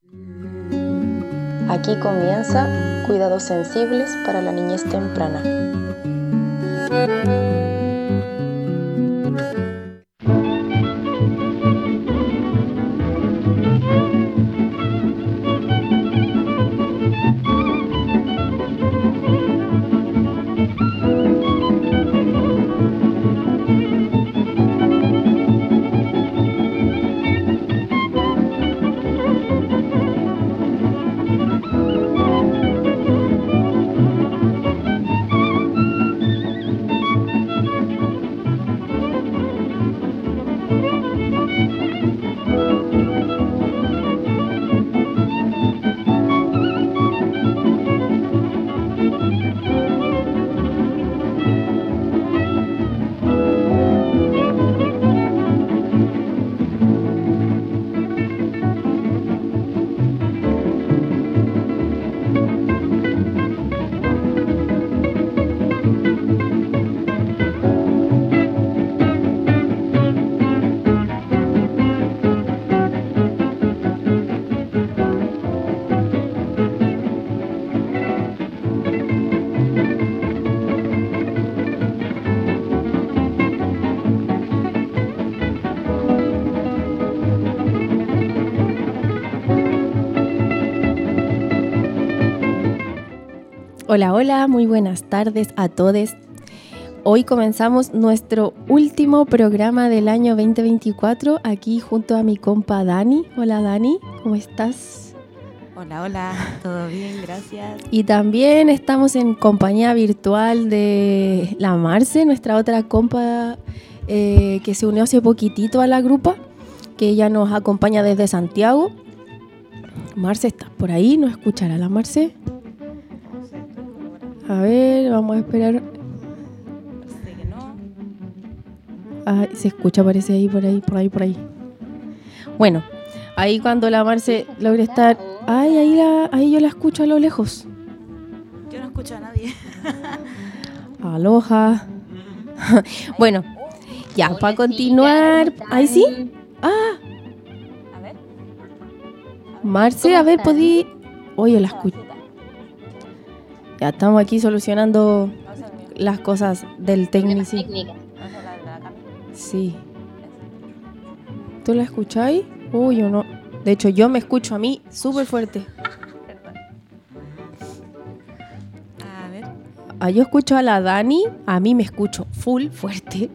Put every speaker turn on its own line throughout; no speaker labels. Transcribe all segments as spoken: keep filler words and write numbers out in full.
Aquí comienza Cuidados Sensibles para la Niñez Temprana. Hola, hola, muy buenas tardes a todos. Hoy comenzamos nuestro último programa del año veinte veinticuatro aquí junto a mi compa Dani. Hola Dani, ¿cómo estás?
Hola, hola, todo bien, gracias.
Y también estamos en compañía virtual de la Marce, nuestra otra compa eh, que se unió hace poquitito a la grupa, que ella nos acompaña desde Santiago. Marce, ¿estás por ahí? ¿Nos escuchará la Marce? A ver, vamos a esperar.
Parece que no.
Ah, se escucha, parece ahí, por ahí, por ahí, por ahí. Bueno, ahí cuando la Marce logre estar... Ay, ahí, la, ahí yo la escucho a lo lejos.
Yo no escucho a nadie.
Aloha. Bueno, ya,
Hola,
para continuar...
chicas,
¿Ahí sí?
¿cómo
Ah,
A ver.
Marce,
¿Cómo
a ver,
están?
podí... Oye, la escucho. Ya estamos aquí solucionando las cosas del
Problemas
técnico.
técnicos.
¿Vas a hablar de la Cami?
Sí. ¿Tú la escucháis? Uy, yo no. De hecho, yo me escucho a mí súper fuerte.
Perdón. A ver.
Ah, yo escucho a la Dani, a mí me escucho full fuerte.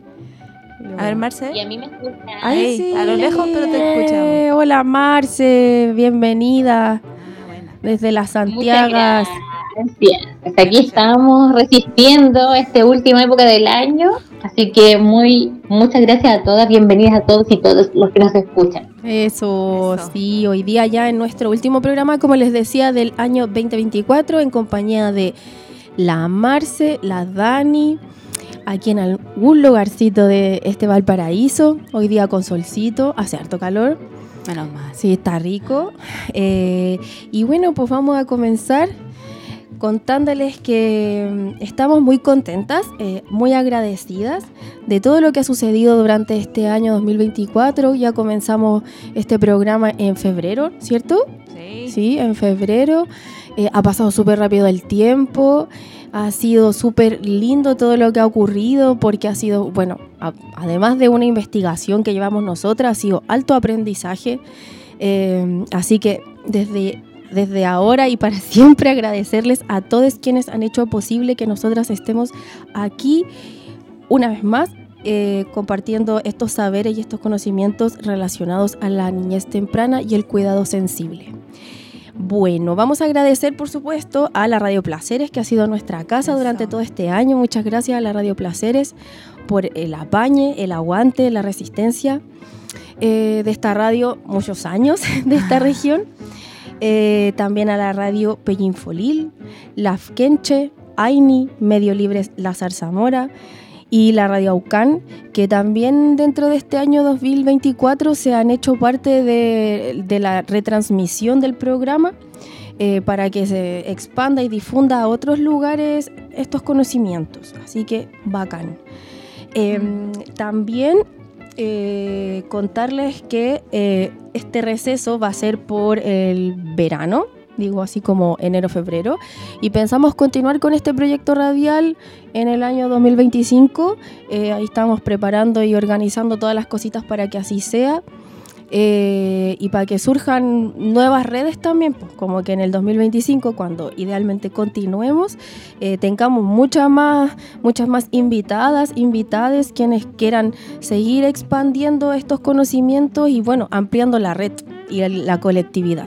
A ver, Marce.
Y a mí me escuchan.
Ay,
Ahí,
sí.
a lo lejos, pero te escuchamos.
Hola, Marce, bienvenida
Ah, buena.
desde las
Muchas
Santiagas.
gracias. Hasta aquí estamos resistiendo esta última época del año. Así que muy, muchas gracias a todas. Bienvenidas a todos y todos los que nos escuchan.
Eso,
Eso.
sí, hoy día ya en nuestro último programa, como les decía, del año veinte veinticuatro, en compañía de la Marce, la Dani, aquí en algún lugarcito de este Valparaíso, hoy día con solcito, hace harto calor,
Menos mal.
sí, está rico. Eh, y bueno, pues vamos a comenzar contándoles que mm, estamos muy contentas, eh, muy agradecidas de todo lo que ha sucedido durante este año dos mil veinticuatro. Ya comenzamos este programa en febrero, ¿cierto?
Sí.
Sí, en febrero. Eh, ha pasado súper rápido el tiempo. Ha sido súper lindo todo lo que ha ocurrido porque ha sido, bueno, a- además de una investigación que llevamos nosotras, ha sido alto aprendizaje. Eh, así que desde, desde ahora y para siempre agradecerles a todos quienes han hecho posible que nosotras estemos aquí una vez más eh, compartiendo estos saberes y estos conocimientos relacionados a la niñez temprana y el cuidado sensible. Bueno, vamos a agradecer por supuesto a la Radio Placeres, que ha sido nuestra casa
Eso.
durante todo este año. Muchas gracias a la Radio Placeres por el apañe, el aguante, la resistencia eh, de esta radio, muchos años de esta región. Eh, también a la Radio Pellinfolil, la Fkenche, Aini, Medio Libres La Zarzamora y la Radio Aucán, que también dentro de este año dos mil veinticuatro se han hecho parte de, de la retransmisión del programa eh, para que se expanda y difunda a otros lugares estos conocimientos. Así que bacán. Eh, también eh, contarles que eh, este receso va a ser por el verano, digo así como enero-febrero, y pensamos continuar con este proyecto radial en el año dos mil veinticinco. Eh, ahí estamos preparando y organizando todas las cositas para que así sea. Eh, y para que surjan nuevas redes también, pues, como que en el dos mil veinticinco, cuando idealmente continuemos, eh, tengamos muchas más, muchas más invitadas, invitades, quienes quieran seguir expandiendo estos conocimientos y bueno, ampliando la red y el, la colectividad.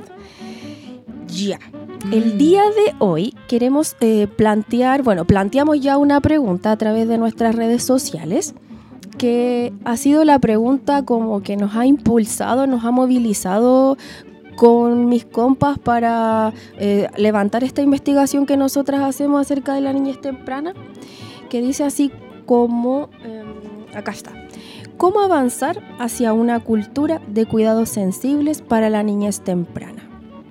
Ya. El día de hoy queremos eh, plantear, bueno, planteamos ya una pregunta a través de nuestras redes sociales, que ha sido la pregunta como que nos ha impulsado, nos ha movilizado con mis compas para eh, levantar esta investigación que nosotras hacemos acerca de la niñez temprana, que dice así como, eh, acá está, ¿cómo avanzar hacia una cultura de cuidados sensibles para la niñez temprana?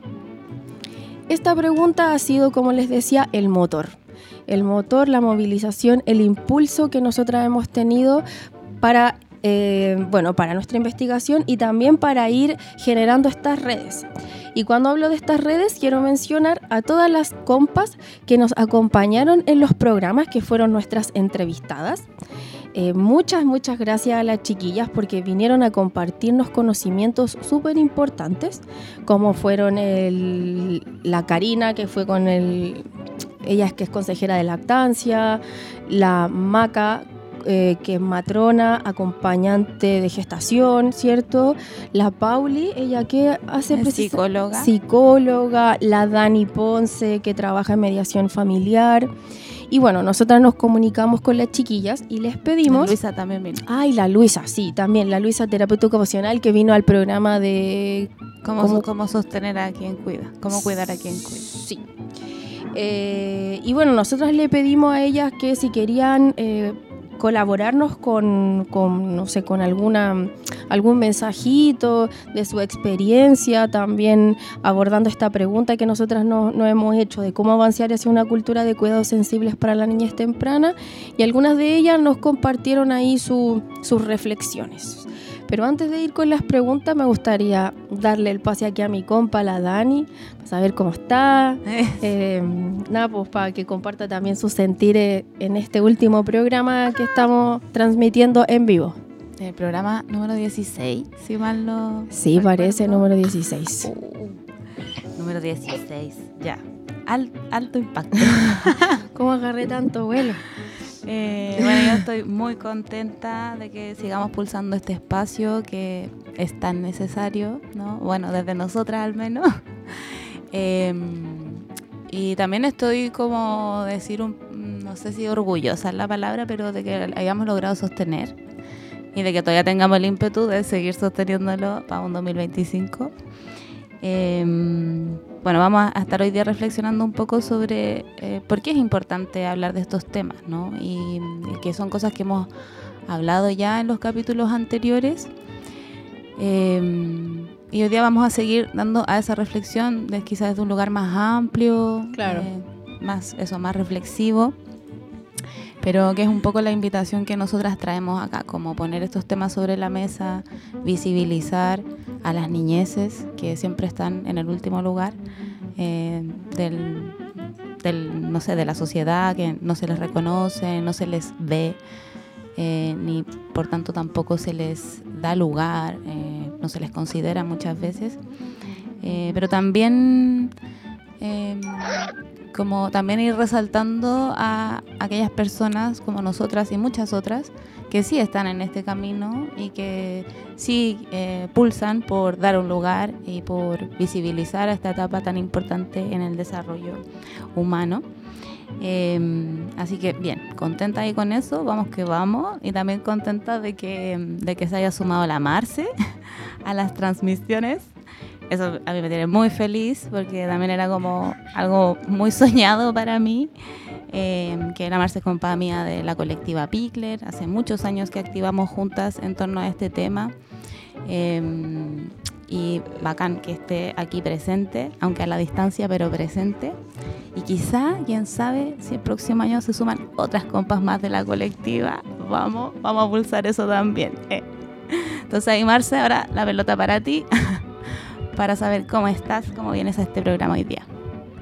Esta pregunta ha sido, como les decía, el motor. El motor, la movilización, el impulso que nosotras hemos tenido para, eh, bueno, para nuestra investigación y también para ir generando estas redes. Y cuando hablo de estas redes, quiero mencionar a todas las compas que nos acompañaron en los programas, que fueron nuestras entrevistadas. Eh, muchas, muchas gracias a las chiquillas porque vinieron a compartirnos conocimientos súper importantes, como fueron el, la Karina, que fue con el... Ella es que es consejera de lactancia, la Maca, eh, que es matrona, acompañante de gestación, ¿cierto? La Pauli, ella que hace...
Es psicóloga.
Psicóloga, la Dani Ponce, que trabaja en mediación familiar. Y bueno, nosotras nos comunicamos con las chiquillas y les pedimos...
La Luisa también vino.
Ay, la Luisa, sí, también. La Luisa, terapeuta ocupacional, que vino al programa de...
¿Cómo,
¿Cómo?
cómo sostener a quien cuida? ¿Cómo cuidar a quien cuida?
Sí. Eh, y bueno, nosotros le pedimos a ellas que si querían eh, colaborarnos con, con, no sé, con alguna, algún mensajito de su experiencia, también abordando esta pregunta que nosotras nos no hemos hecho de cómo avanzar hacia una cultura de cuidados sensibles para la niñez temprana, y algunas de ellas nos compartieron ahí su, sus reflexiones. Pero antes de ir con las preguntas, me gustaría darle el pase aquí a mi compa, la Dani, para saber cómo está. Eh, nada, pues para que comparta también sus sentires en este último programa que estamos transmitiendo en vivo.
El programa número dieciséis, si mal no...
Sí, recuerdo. Parece número dieciséis.
Uh, número dieciséis, ya. Al, alto impacto.
¿Cómo agarré tanto vuelo?
Eh, bueno, yo estoy muy contenta de que sigamos pulsando este espacio que es tan necesario, ¿no? Bueno, desde nosotras al menos. Eh, y también estoy como decir, un, no sé si orgullosa es la palabra, pero de que hayamos logrado sostener y de que todavía tengamos el ímpetu de seguir sosteniéndolo para un dos mil veinticinco. Eh, bueno, vamos a estar hoy día reflexionando un poco sobre eh, por qué es importante hablar de estos temas, ¿no? Y, y que son cosas que hemos hablado ya en los capítulos anteriores. Eh, y hoy día vamos a seguir dando a esa reflexión de, quizás desde un lugar más amplio,
claro.
eh, más eso, más reflexivo, pero que es un poco la invitación que nosotras traemos acá, como poner estos temas sobre la mesa, visibilizar a las niñeces que siempre están en el último lugar eh, del, del, no sé, de la sociedad, que no se les reconoce, no se les ve, eh, ni por tanto tampoco se les da lugar, eh, no se les considera muchas veces, eh, pero también eh, como también ir resaltando a aquellas personas como nosotras y muchas otras que sí están en este camino y que sí eh, pulsan por dar un lugar y por visibilizar esta etapa tan importante en el desarrollo humano. Eh, así que bien, contenta ahí con eso, vamos que vamos, y también contenta de que, de que se haya sumado la Marce a las transmisiones. Eso a mí me tiene muy feliz porque también era como algo muy soñado para mí, eh, que la Marce es compa mía de la colectiva Pickler, hace muchos años que activamos juntas en torno a este tema, eh, y bacán que esté aquí presente, aunque a la distancia, pero presente, y quizá, quién sabe, si el próximo año se suman otras compas más de la colectiva, vamos, vamos a pulsar eso también, eh. Entonces ahí, Marce, ahora la pelota para ti, para saber cómo estás, cómo vienes a este programa hoy día.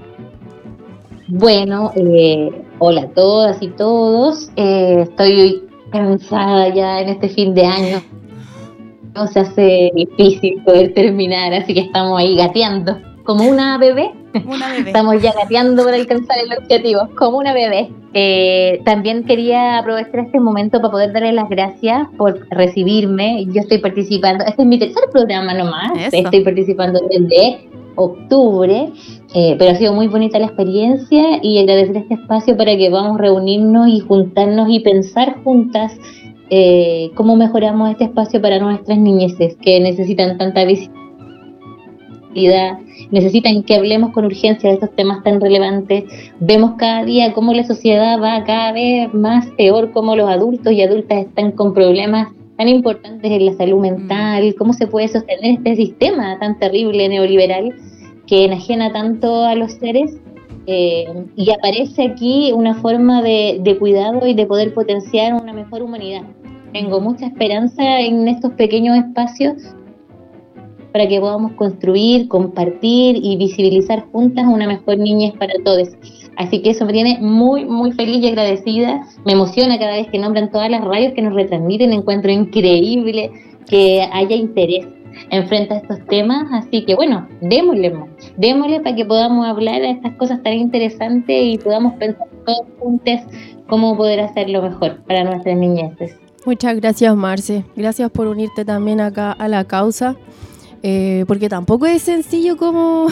Bueno, eh, hola a todas y todos. Eh, estoy cansada ya en este fin de año. No se hace difícil poder terminar, así que estamos ahí gateando, como una bebé.
Una bebé.
Estamos ya gateando para alcanzar el objetivo, como una bebé. Eh, también quería aprovechar este momento para poder darle las gracias por recibirme. Yo estoy participando, este es mi tercer programa nomás.
Eso.
Estoy participando desde octubre, eh, pero ha sido muy bonita la experiencia y agradecer este espacio para que podamos reunirnos y juntarnos y pensar juntas eh, cómo mejoramos este espacio para nuestras niñeces que necesitan tanta visibilidad, necesitan que hablemos con urgencia de estos temas tan relevantes. Vemos cada día cómo la sociedad va cada vez más peor, cómo los adultos y adultas están con problemas tan importantes en la salud mental, cómo se puede sostener este sistema tan terrible neoliberal que enajena tanto a los seres, eh, y aparece aquí una forma de, de cuidado y de poder potenciar una mejor humanidad. Tengo mucha esperanza en estos pequeños espacios para que podamos construir, compartir y visibilizar juntas una mejor niñez para todos. Así que eso me tiene muy, muy feliz y agradecida. Me emociona cada vez que nombran todas las radios que nos retransmiten. Encuentro increíble que haya interés en frente a estos temas. Así que bueno, démosle, démosle para que podamos hablar de estas cosas tan interesantes y podamos pensar todos juntos cómo poder hacerlo mejor para nuestras niñeces.
Muchas gracias, Marce. Gracias por unirte también acá a la causa. Eh, porque tampoco es sencillo como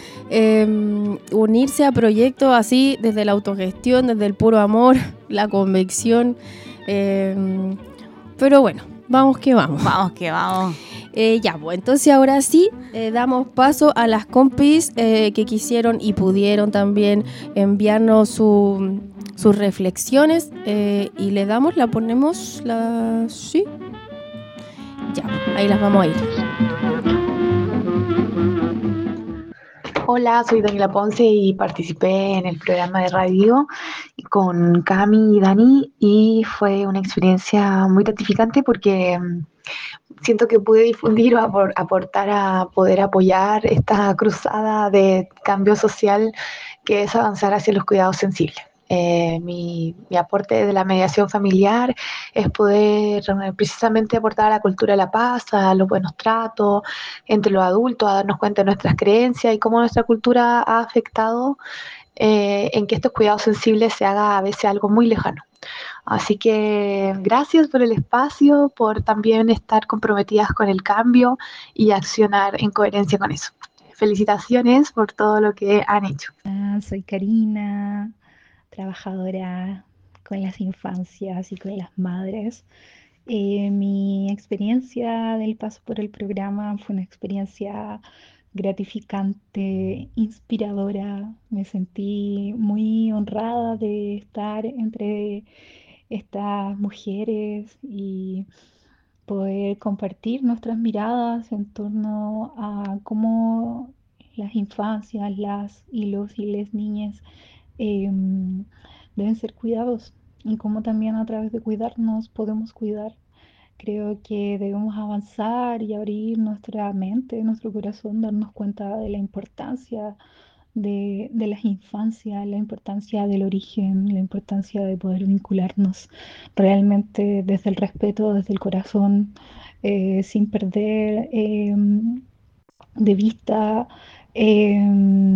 eh, unirse a proyectos así desde la autogestión, desde el puro amor, la convicción, eh, pero bueno, vamos que vamos.
Vamos que vamos.
Eh, ya, pues entonces ahora sí eh, damos paso a las compis eh, que quisieron y pudieron también enviarnos su, sus reflexiones eh, y le damos, la ponemos, la sí, ya, ahí las vamos a ir.
Hola, soy Daniela Ponce y participé en el programa de radio con Cami y Dani y fue una experiencia muy gratificante porque siento que pude difundir o aportar a poder apoyar esta cruzada de cambio social que es avanzar hacia los cuidados sensibles. Eh, mi, mi aporte de la mediación familiar es poder eh, precisamente aportar a la cultura de la paz, a los buenos tratos entre los adultos, a darnos cuenta de nuestras creencias y cómo nuestra cultura ha afectado eh, en que estos cuidados sensibles se haga a veces algo muy lejano. Así que gracias por el espacio, por también estar comprometidas con el cambio y accionar en coherencia con eso. Felicitaciones por todo lo que han hecho.
Ah, soy Karina, trabajadora con las infancias y con las madres. Eh, mi experiencia del paso por el programa fue una experiencia gratificante, inspiradora. Me sentí muy honrada de estar entre estas mujeres y poder compartir nuestras miradas en torno a cómo las infancias, las y los y les niñas eh, deben ser cuidados y cómo también a través de cuidarnos podemos cuidar. Creo que debemos avanzar y abrir nuestra mente, nuestro corazón, darnos cuenta de la importancia de, de las infancias, la importancia del origen, la importancia de poder vincularnos realmente desde el respeto, desde el corazón, eh, sin perder eh, de vista eh,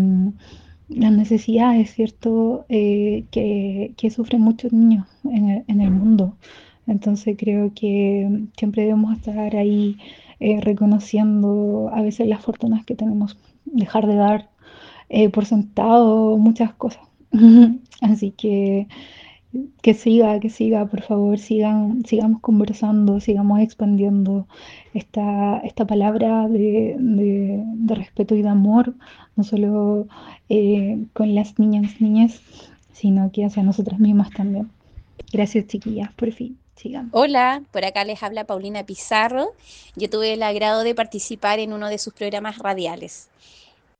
las necesidades, ¿cierto?, eh, que, que sufren muchos niños en el, en el mundo. Entonces creo que siempre debemos estar ahí eh, reconociendo a veces las fortunas que tenemos, dejar de dar eh, por sentado muchas cosas. Así que que siga, que siga, por favor, sigan, sigamos conversando, sigamos expandiendo esta, esta palabra de, de, de respeto y de amor, no solo eh, con las niñas, niñas, sino que hacia nosotras mismas también. Gracias, chiquillas, por fin. Sigan.
Hola, por acá les habla Paulina Pizarro. Yo tuve el agrado de participar en uno de sus programas radiales.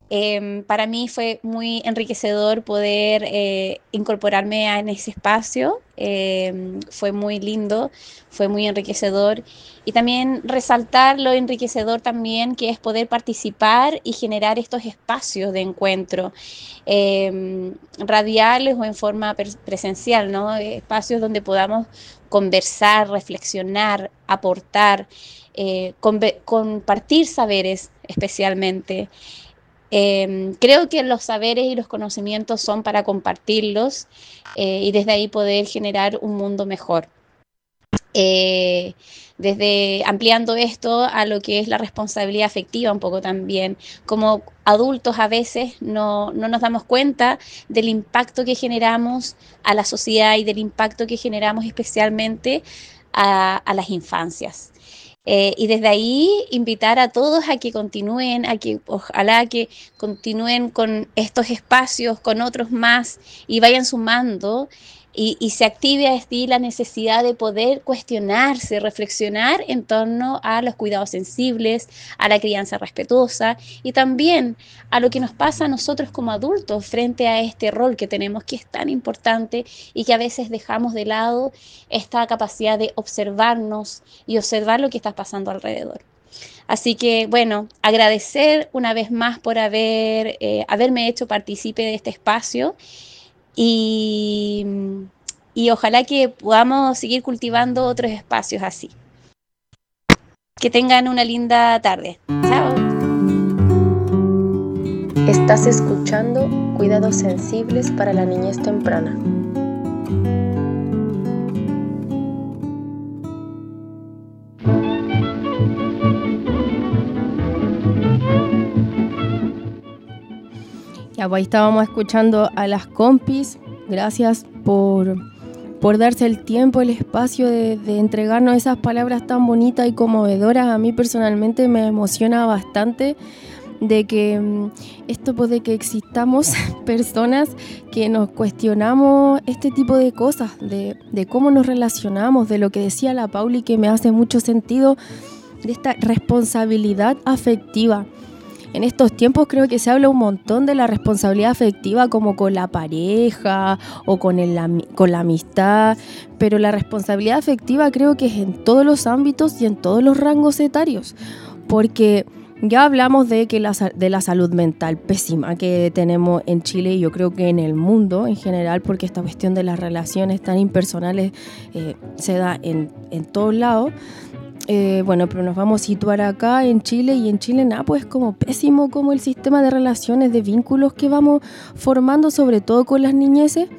Eh, para mí fue muy enriquecedor poder eh, incorporarme a, en ese espacio, eh, fue muy lindo, fue muy enriquecedor y también resaltar lo enriquecedor también que es poder participar y generar estos espacios de encuentro eh, radiales o en forma presencial, ¿no? Espacios donde podamos conversar, reflexionar, aportar, eh, compartir saberes especialmente. Eh, creo que los saberes y los conocimientos son para compartirlos eh, y desde ahí poder generar un mundo mejor. Eh, desde ampliando esto a lo que es la responsabilidad afectiva un poco también. Como adultos a veces no, no nos damos cuenta del impacto que generamos a la sociedad y del impacto que generamos especialmente a, a las infancias. Eh, y desde ahí invitar a todos a que continúen, a que ojalá que continúen con estos espacios, con otros más y vayan sumando y, y se active así la necesidad de poder cuestionarse, reflexionar en torno a los cuidados sensibles, a la crianza respetuosa y también a lo que nos pasa a nosotros como adultos frente a este rol que tenemos que es tan importante y que a veces dejamos de lado esta capacidad de observarnos y observar lo que está pasando alrededor. Así que, bueno, agradecer una vez más por haber, eh, haberme hecho partícipe de este espacio y, y ojalá que podamos seguir cultivando otros espacios así. Que tengan una linda tarde. Chao.
Estás escuchando Cuidados Sensibles para la Niñez Temprana. Ya, pues ahí estábamos escuchando a las compis. Gracias por, por darse el tiempo, el espacio de, de entregarnos esas palabras tan bonitas y conmovedoras. A mí personalmente me emociona bastante de que esto, pues, de que existamos personas que nos cuestionamos este tipo de cosas, de, de cómo nos relacionamos, de lo que decía la Pauli, que me hace mucho sentido, de esta responsabilidad afectiva. En estos tiempos creo que se habla un montón de la responsabilidad afectiva como con la pareja o con, el, con la amistad, pero la responsabilidad afectiva creo que es en todos los ámbitos y en todos los rangos etarios, porque ya hablamos de, que la, de la salud mental pésima que tenemos en Chile y yo creo que en el mundo en general, porque esta cuestión de las relaciones tan impersonales eh, se da en, en todos lados. Eh, bueno, pero nos vamos a situar acá en Chile y en Chile nada, pues como pésimo como el sistema de relaciones, de vínculos que vamos formando, sobre todo con las niñeces,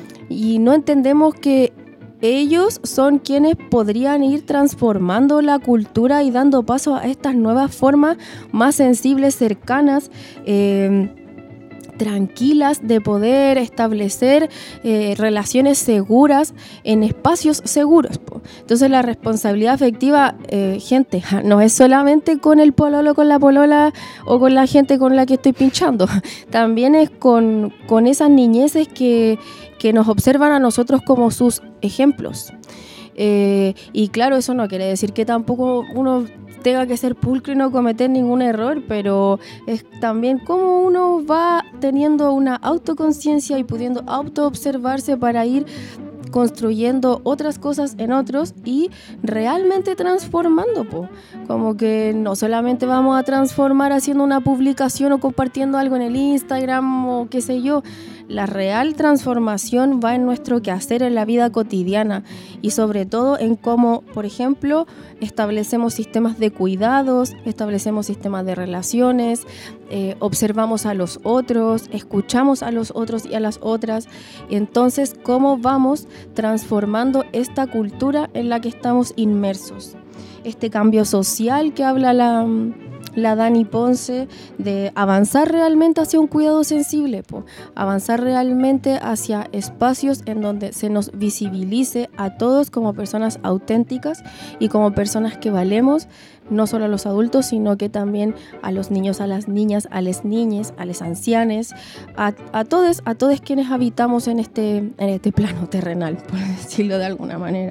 y no entendemos que ellos son quienes podrían ir transformando la cultura y dando paso a estas nuevas formas más sensibles, cercanas, eh, tranquilas, de poder establecer eh, relaciones seguras en espacios seguros. Po. Entonces la responsabilidad afectiva, eh, gente, no es solamente con el pololo, con la polola o con la gente con la que estoy pinchando, también es con, con esas niñeces que, que nos observan a nosotros como sus ejemplos. Eh, y claro, eso no quiere decir que tampoco uno tenga que ser pulcro y no cometer ningún error, pero es también cómo uno va teniendo una autoconciencia y pudiendo autoobservarse para ir construyendo otras cosas en otros y realmente transformando, po. Como que no solamente vamos a transformar haciendo una publicación o compartiendo algo en el Instagram o qué sé yo. La real transformación va en nuestro quehacer en la vida cotidiana y sobre todo en cómo, por ejemplo, establecemos sistemas de cuidados, establecemos sistemas de relaciones, eh, observamos a los otros, escuchamos a los otros y a las otras, y entonces cómo vamos transformando esta cultura en la que estamos inmersos. Este cambio social que habla la... la Dani Ponce, de avanzar realmente hacia un cuidado sensible, po. Avanzar realmente hacia espacios en donde se nos visibilice a todos como personas auténticas y como personas que valemos, no solo a los adultos, sino que también a los niños, a las niñas, a las niñas, a los ancianes, a, a todos, a todos quienes habitamos en este, en este plano terrenal, por decirlo de alguna manera.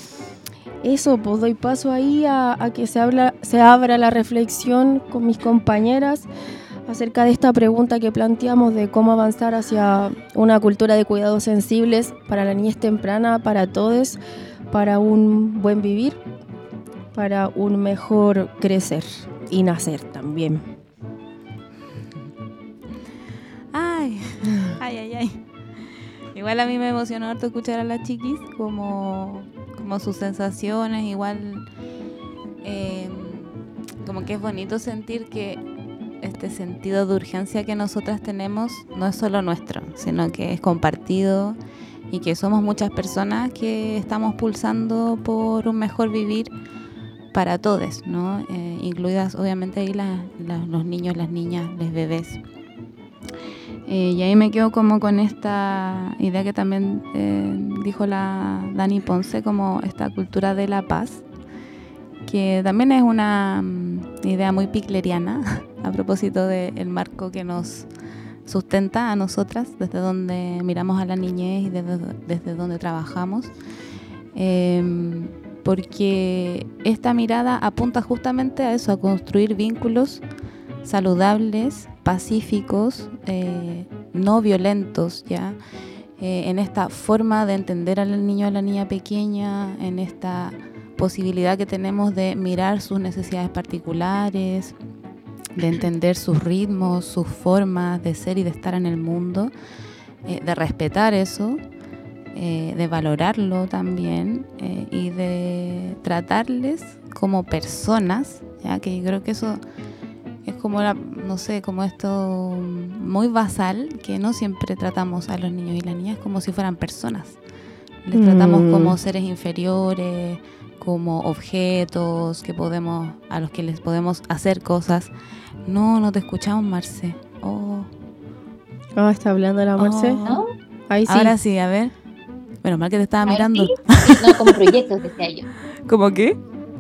Eso, pues doy paso ahí a, a que se, habla, se abra la reflexión con mis compañeras, acerca de esta pregunta que planteamos de cómo avanzar hacia una cultura de cuidados sensibles para la niñez temprana, para todos, para un buen vivir, para un mejor crecer y nacer también.
Ay, ay, ay, ay. Igual a mí me emocionó harto escuchar a las chiquis, como, como sus sensaciones, igual eh, como que es bonito sentir que este sentido de urgencia que nosotras tenemos no es solo nuestro, sino que es compartido y que somos muchas personas que estamos pulsando por un mejor vivir para todos, ¿no? Eh, incluidas obviamente ahí la, la, los niños, las niñas, los bebés. Eh, y ahí me quedo como con esta idea que también eh, dijo la Dani Ponce, como esta cultura de la paz, que también es una um, idea muy pigleriana a propósito del marco que nos sustenta a nosotras, desde donde miramos a la niñez y desde, desde donde trabajamos, eh, porque esta mirada apunta justamente a eso, a construir vínculos saludables, pacíficos, eh, no violentos, ya eh, en esta forma de entender al niño o a la niña pequeña, en esta posibilidad que tenemos de mirar sus necesidades particulares, de entender sus ritmos, sus formas de ser y de estar en el mundo, eh, de respetar eso, eh, de valorarlo también eh, y de tratarles como personas, ya que yo creo que eso es como, la, no sé, como esto muy basal, que no siempre tratamos a los niños y las niñas como si fueran personas. Les mm. tratamos como seres inferiores, como objetos que podemos, a los que les podemos hacer cosas. No, no te escuchamos, Marce. Oh,
oh está hablando la Marce.
Oh.
¿No?
Ahí sí.
Ahora sí, a ver. Bueno, mal que te estaba
Ahí
mirando.
Sí. No, como proyectos, decía yo.
¿Cómo qué?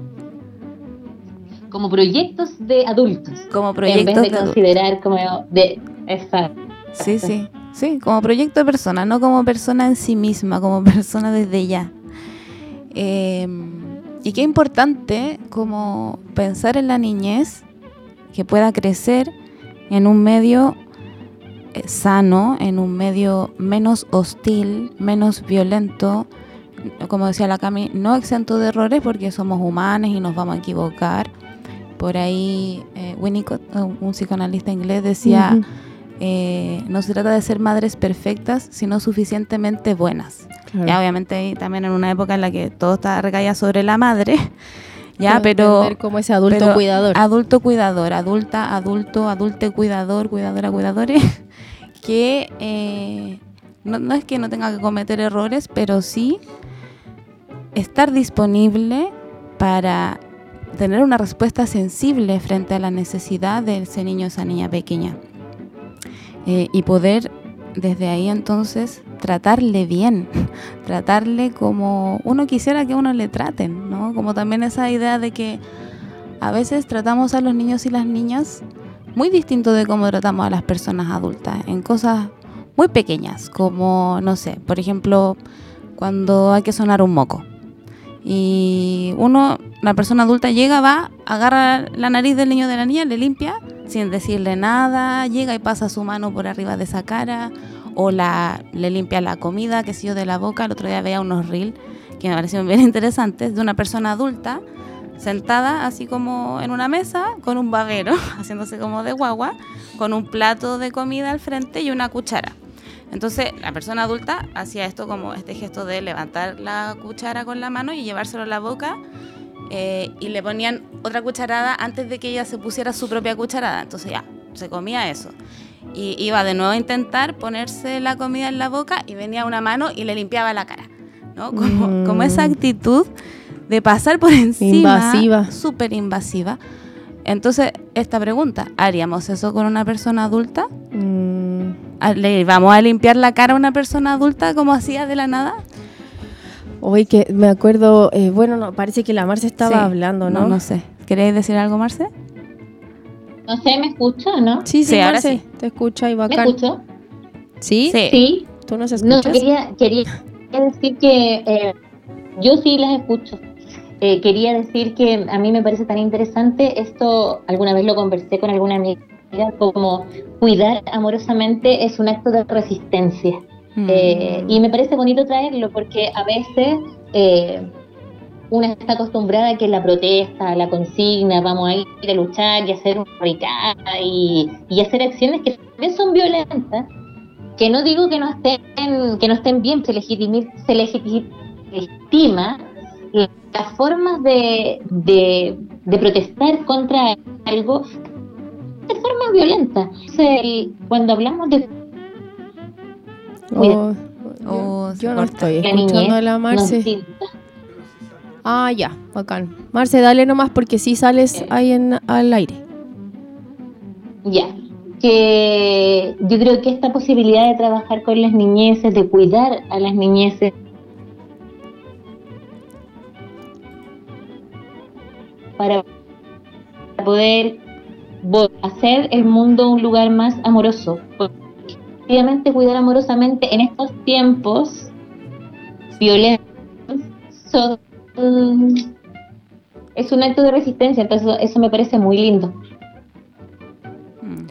Como proyectos de adultos.
Como proyectos
en vez de,
de
considerar como de... Exacto.
Sí, sí, sí, como proyecto de persona, no como persona en sí misma, como persona desde ya. Eh, y qué importante como pensar en la niñez, que pueda crecer en un medio eh, sano, en un medio menos hostil, menos violento, como decía la Cami, no exento de errores porque somos humanos y nos vamos a equivocar. Por ahí eh, Winnicott, un psicoanalista inglés, decía... Uh-huh. Eh, no se trata de ser madres perfectas, sino suficientemente buenas. Claro. Ya obviamente también en una época en la que todo está recaído sobre la madre, ya, pero
como ese adulto
pero
cuidador,
adulto cuidador, adulta, adulto, adulte cuidador, cuidadora, cuidadores, que eh, no, no es que no tenga que cometer errores, pero sí estar disponible para tener una respuesta sensible frente a la necesidad de ese niño o esa niña pequeña. Eh, y poder desde ahí entonces tratarle bien, tratarle como uno quisiera que uno le traten, ¿no? Como también esa idea de que a veces tratamos a los niños y las niñas muy distinto de cómo tratamos a las personas adultas, en cosas muy pequeñas, como, no sé, por ejemplo, cuando hay que sonar un moco. Y uno, la persona adulta llega, va, agarra la nariz del niño o de la niña, le limpia, sin decirle nada, llega y pasa su mano por arriba de esa cara, o la, le limpia la comida, que sé yo, de la boca. El otro día veía unos reels que me parecieron bien interesantes, de una persona adulta, sentada así como en una mesa, con un babero, haciéndose como de guagua, con un plato de comida al frente y una cuchara. Entonces la persona adulta hacía esto como este gesto de levantar la cuchara con la mano y llevárselo a la boca, eh, y le ponían otra cucharada antes de que ella se pusiera su propia cucharada. Entonces ya, se comía eso. Y iba de nuevo a intentar ponerse la comida en la boca y venía una mano y le limpiaba la cara, ¿no? Como, mm. como esa actitud de pasar por encima,
invasiva,
súper invasiva. Entonces, esta pregunta, ¿haríamos eso con una persona adulta?
Mm.
¿Le vamos a limpiar la cara a una persona adulta como hacía de la nada?
Hoy que me acuerdo, eh, bueno, no, parece que la Marce estaba sí, hablando, ¿no?
No, no sé. ¿Queréis decir algo, Marce?
No sé, ¿me escucho, no?
Sí, sí,
sí, ahora
Marce,
sí.
Te escucha y bacán.
¿Me escucho?
¿Sí?
Sí.
Sí.
¿Tú nos escuchas?
No, quería, quería decir que eh, yo sí las escucho. Eh, quería decir que a mí me parece tan interesante esto, alguna vez lo conversé con alguna amiga como cuidar amorosamente es un acto de resistencia.
Mm.
Eh, y me parece bonito traerlo porque a veces eh, una está acostumbrada a que la protesta, la consigna, vamos a ir a luchar y hacer una barricada y, y hacer acciones que también son violentas, que no digo que no estén, que no estén bien, se, legitimi, se legitima las formas de, de, de protestar contra algo de forma violenta. El, cuando hablamos de...
Oh,
Oh,
yo
se
yo no
corta.
estoy
La
escuchando
niñez
a la Marce.
nos dicta.
Ah, ya, bacán. Marce, dale nomás porque sí sales ahí en, al aire.
Ya, que yo creo que esta posibilidad de trabajar con las niñeces, de cuidar a las niñeces, para poder vo- hacer el mundo un lugar más amoroso. Porque efectivamente cuidar amorosamente en estos tiempos violentos son, es un acto de resistencia, entonces eso me parece muy lindo.
Mm.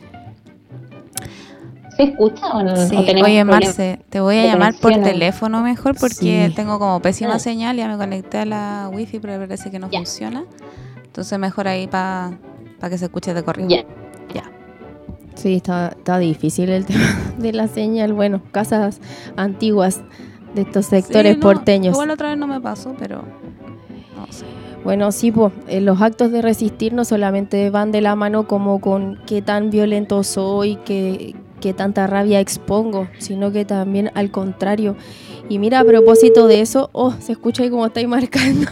¿Se escucha o no?
Sí,
¿O tenemos
oye
problemas?
Marce, te voy a
de
llamar por
conexión o-
teléfono mejor porque
Sí.
tengo como pésima
Ah.
señal, ya me conecté a la wifi pero parece que no
Ya.
funciona. Entonces mejor ahí para que se escuche de corrido.
Ya.
Sí, está, está difícil el tema de la señal. Bueno, casas antiguas de estos sectores
Sí, no,
porteños.
Igual otra vez no me pasó, pero no sé.
Bueno, sí, pues los actos de resistir no solamente van de la mano como con qué tan violento soy, qué, qué tanta rabia expongo, sino que también al contrario. Y mira, a propósito de eso, oh, se escucha ahí como estáis marcando.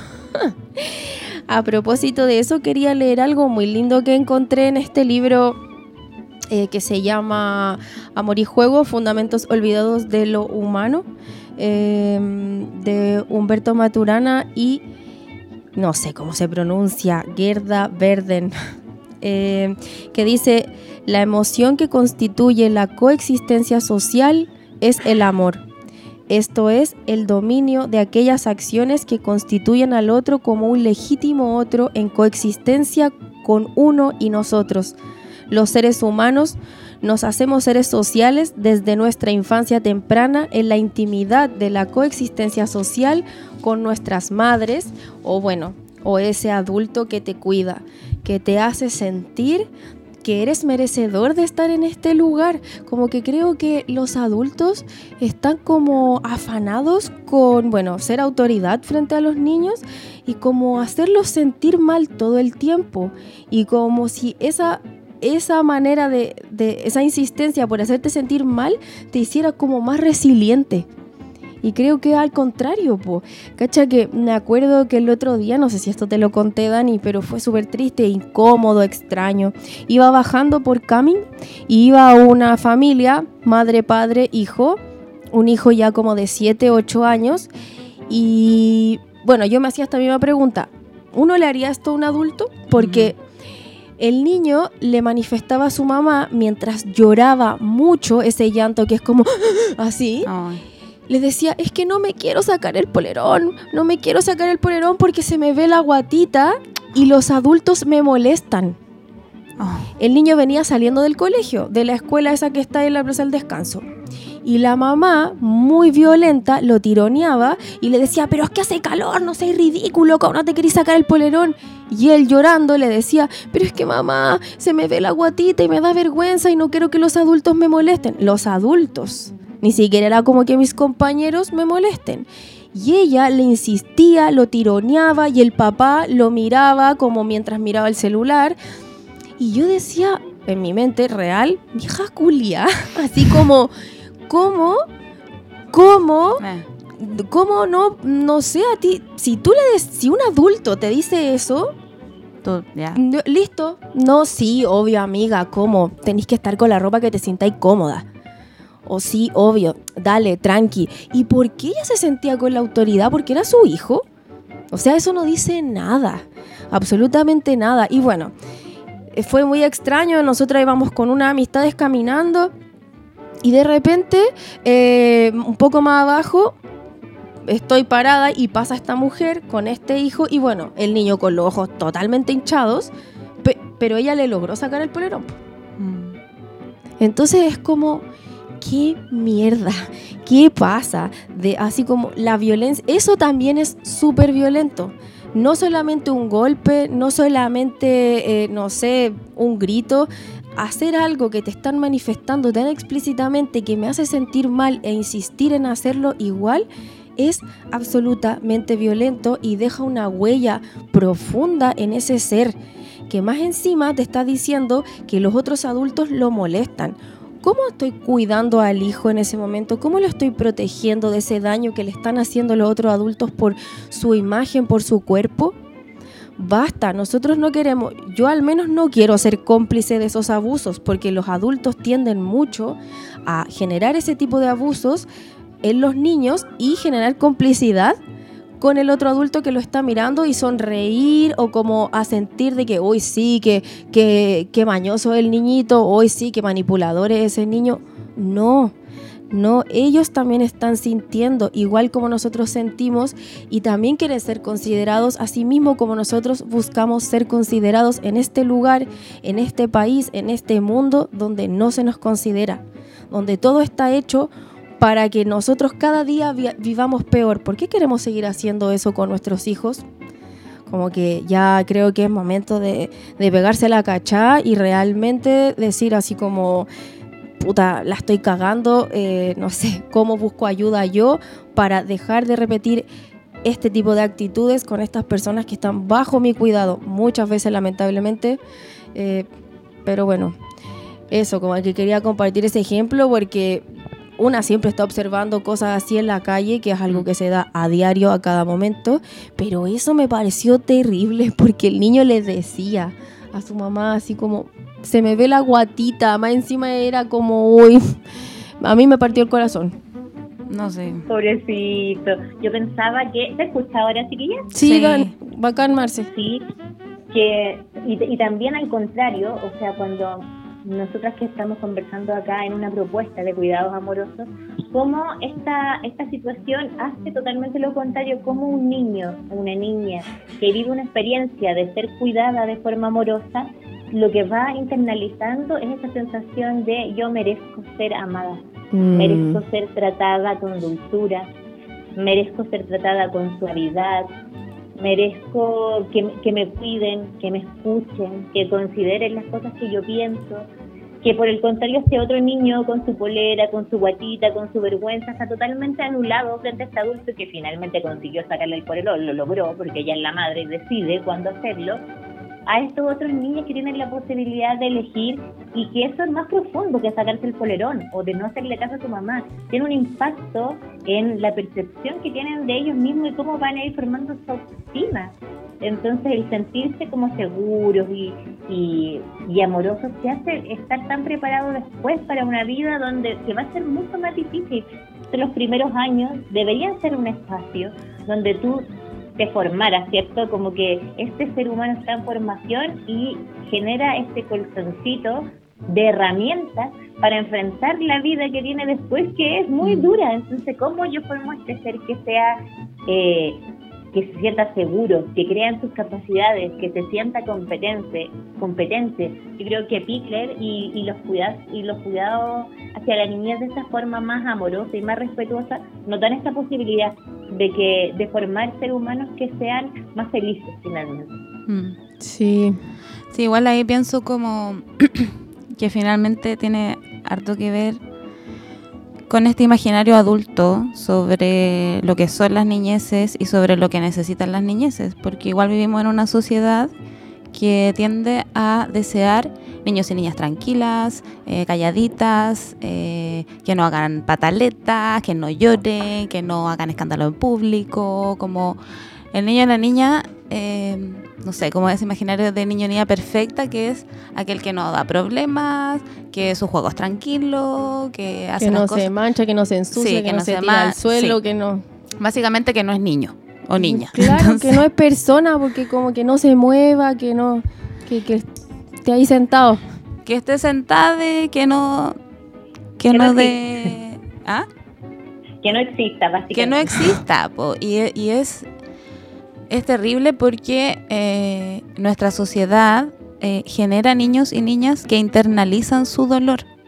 A propósito de eso, quería leer algo muy lindo que encontré en este libro eh, que se llama Amor y Juego, Fundamentos Olvidados de lo Humano, eh, de Humberto Maturana y no sé cómo se pronuncia, Gerda Verden, eh, que dice: la emoción que constituye la coexistencia social es el amor. Esto es, el dominio de aquellas acciones que constituyen al otro como un legítimo otro en coexistencia con uno y nosotros. Los seres humanos nos hacemos seres sociales desde nuestra infancia temprana en la intimidad de la coexistencia social con nuestras madres o bueno, o ese adulto que te cuida, que te hace sentir que eres merecedor de estar en este lugar. Como que creo que los adultos están como afanados con, bueno, ser autoridad frente a los niños y como hacerlos sentir mal todo el tiempo y como si esa esa manera de, de esa insistencia por hacerte sentir mal te hiciera como más resiliente. Y creo que al contrario, po. Cacha que me acuerdo que el otro día, no sé si esto te lo conté, Dani, pero fue súper triste, incómodo, extraño. Iba bajando por Camin y iba una familia, madre, padre, hijo, un hijo ya como de siete, ocho años. Y bueno, yo me hacía esta misma pregunta. ¿Uno le haría esto a un adulto? Porque el niño le manifestaba a su mamá mientras lloraba mucho ese llanto que es como así.
Ay.
Le decía, es que no me quiero sacar el polerón, no me quiero sacar el polerón porque se me ve la guatita y los adultos me molestan.
Oh.
El niño venía saliendo del colegio, de la escuela esa que está en la Plaza del Descanso. Y la mamá, muy violenta, lo tironeaba y le decía, pero es que hace calor, no seas ridículo, ¿cómo no te querís sacar el polerón? Y él llorando le decía, pero es que mamá, se me ve la guatita y me da vergüenza y no quiero que los adultos me molesten. Los adultos. Ni siquiera era como que mis compañeros me molesten. Y ella le insistía, lo tironeaba y el papá lo miraba como mientras miraba el celular. Y yo decía, en mi mente real, vieja culia, así como, ¿cómo? ¿Cómo?
Eh.
¿Cómo no? No sé, a ti, si tú le des, si un adulto te dice eso,
Tú, ya.
no, listo. No, sí, obvio, amiga, ¿cómo? Tenés que estar con la ropa que te sientáis cómoda. O sí, obvio, dale, tranqui. ¿Y por qué ella se sentía con la autoridad? ¿Porque era su hijo? O sea, eso no dice nada, absolutamente nada. Y bueno, fue muy extraño, nosotros íbamos con unas amistades caminando y de repente, eh, un poco más abajo, estoy parada y pasa esta mujer con este hijo y bueno, el niño con los ojos totalmente hinchados, pe- pero ella le logró sacar el polerón.
Mm.
Entonces es como, ¿qué mierda? ¿Qué pasa? De, así como la violencia, eso también es súper violento. No solamente un golpe, no solamente, eh, no sé, un grito. Hacer algo que te están manifestando tan explícitamente que me hace sentir mal e insistir en hacerlo igual es absolutamente violento y deja una huella profunda en ese ser, que más encima te está diciendo que los otros adultos lo molestan. ¿Cómo estoy cuidando al hijo en ese momento? ¿Cómo lo estoy protegiendo de ese daño que le están haciendo los otros adultos por su imagen, por su cuerpo? Basta, nosotros no queremos, yo al menos no quiero ser cómplice de esos abusos, porque los adultos tienden mucho a generar ese tipo de abusos en los niños y generar complicidad con el otro adulto que lo está mirando y sonreír o como a sentir de que hoy sí, que, que, que mañoso es el niñito, hoy sí, que manipulador es ese niño. No. No, ellos también están sintiendo igual como nosotros sentimos y también quieren ser considerados así mismo como nosotros buscamos ser considerados en este lugar, en este país, en este mundo donde no se nos considera, donde todo está hecho para que nosotros cada día vi- vivamos peor. ¿Por qué queremos seguir haciendo eso con nuestros hijos? Como que ya creo que es momento de, de pegarse la cachá y realmente decir así como... puta, la estoy cagando, eh, no sé, cómo busco ayuda yo para dejar de repetir este tipo de actitudes con estas personas que están bajo mi cuidado, muchas veces lamentablemente, eh, pero bueno, eso, como que quería compartir ese ejemplo porque una siempre está observando cosas así en la calle, que es algo que se da a diario, a cada momento, pero eso me pareció terrible porque el niño le decía a su mamá así como... se me ve la guatita, más encima era como, uy, a mí me partió el corazón.
No sé.
Pobrecito. Yo pensaba que... ¿Te escucha ahora, chiquilla?
Sí,
Sí.
Dan, bacán, Marce.
Sí, que y, y también al contrario, o sea, cuando nosotras que estamos conversando acá en una propuesta de cuidados amorosos, cómo esta, esta situación hace totalmente lo contrario, como un niño o una niña que vive una experiencia de ser cuidada de forma amorosa, lo que va internalizando es esa sensación de yo merezco ser amada,
Mm.
merezco ser tratada con dulzura, merezco ser tratada con suavidad, merezco que, que me cuiden, que me escuchen, que consideren las cosas que yo pienso, que por el contrario este otro niño con su polera, con su guatita, con su vergüenza, está totalmente anulado frente a este adulto que finalmente consiguió sacarle el polerón, lo logró porque ella es la madre y decide cuándo hacerlo, a estos otros niños que tienen la posibilidad de elegir y que eso es más profundo que sacarse el polerón o de no hacerle caso a su mamá. Tiene un impacto en la percepción que tienen de ellos mismos y cómo van a ir formando su autoestima. Entonces el sentirse como seguros y, y, y amorosos te hace estar tan preparado después para una vida donde que va a ser mucho más difícil. Los primeros años deberían ser un espacio donde tú te formaras, ¿cierto? Como que este ser humano está en formación y genera este colchoncito de herramientas para enfrentar la vida que viene después, que es muy dura. Entonces, ¿cómo yo formo este ser que sea, eh, que se sienta seguro, que crea en sus capacidades, que se sienta competente, competente? Yo creo que Pickler y, y los cuidados y los cuidados hacia la niñez de esta forma más amorosa y más respetuosa nos dan esta posibilidad de que de formar seres humanos que sean más felices finalmente.
Mm.
Sí.
Sí, igual ahí pienso como que finalmente tiene harto que ver con este imaginario adulto sobre lo que son las niñeces y sobre lo que necesitan las niñeces, porque igual vivimos en una sociedad que tiende a desear niños y niñas tranquilas, eh, calladitas, eh, que no hagan pataletas, que no lloren, que no hagan escándalo en público, como el niño y la niña, eh, no sé, como ese imaginario de niño y niña perfecta, que es aquel que no da problemas, que su juego es tranquilo, que hace
Que
las
no
cosas...
se mancha, que no se ensucia,
Sí,
que,
que
no,
no
se
se
tira
ma-
al suelo,
sí.
que no...
Básicamente que no es niño o niña.
Claro,
Entonces,
que no es persona, porque como que no se mueva, que no... que, que esté ahí sentado.
que esté sentada, que no... Que,
Que
no
no
de... ¿Ah?
Que no exista, básicamente.
Que no exista, po. Y, y es, es terrible porque eh, nuestra sociedad eh, genera niños y niñas que internalizan su dolor.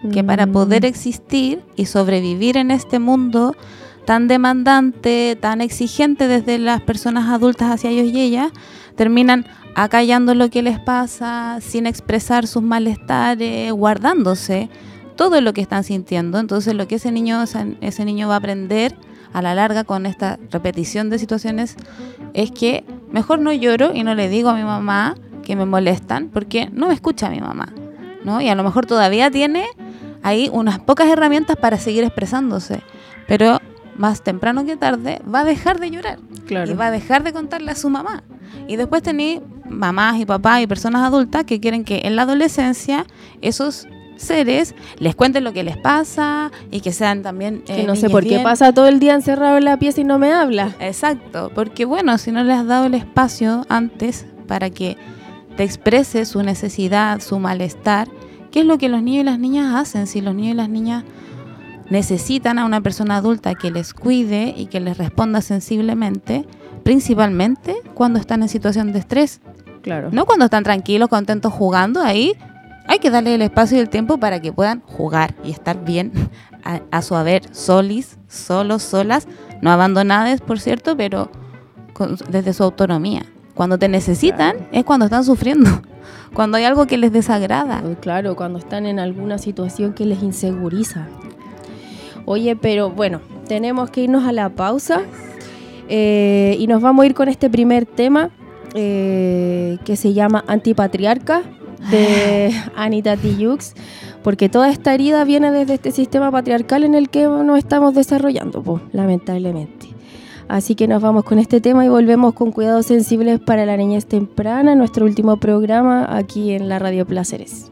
que para poder existir y sobrevivir en este mundo tan demandante, tan exigente desde las personas adultas hacia ellos y ellas, terminan acallando lo que les pasa, sin expresar sus malestares, guardándose todo lo que están sintiendo. Entonces lo que ese niño, ese niño va a aprender a la larga con esta repetición de situaciones es que mejor no lloro y no le digo a mi mamá que me molestan porque no me escucha mi mamá, ¿no? Y a lo mejor todavía tiene ahí unas pocas herramientas para seguir expresándose, pero más temprano que tarde va a dejar de llorar. Claro. Y va a dejar de contarle a su mamá. Y después tenéis mamás y papás y personas adultas que quieren que en la adolescencia esos seres les cuenten lo que les pasa y que sean también eh,
que no sé por qué pasa todo el día encerrado en la pieza y no me habla.
Exacto, porque bueno, si no le has dado el espacio antes para que te exprese su necesidad, su malestar, ¿qué es lo que los niños y las niñas hacen? Si los niños y las niñas necesitan a una persona adulta que les cuide y que les responda sensiblemente, principalmente cuando están en situación de estrés.
Claro.
No cuando están tranquilos, contentos jugando, ahí hay que darle el espacio y el tiempo para que puedan jugar y estar bien a, a su haber, solis, solos, solas, no abandonadas, por cierto, pero con, desde su autonomía. Cuando te necesitan, claro, es cuando están sufriendo, cuando hay algo que les desagrada.
Claro, cuando están en alguna situación que les inseguriza. Oye, pero bueno, tenemos que irnos a la pausa eh, y nos vamos a ir con este primer tema eh, que se llama Antipatriarca, de Anita Tijoux, porque toda esta herida viene desde este sistema patriarcal en el que nos estamos desarrollando, pues, lamentablemente. Así que nos vamos con este tema y volvemos con Cuidados Sensibles para la Niñez Temprana, nuestro último programa aquí en la Radio Placeres.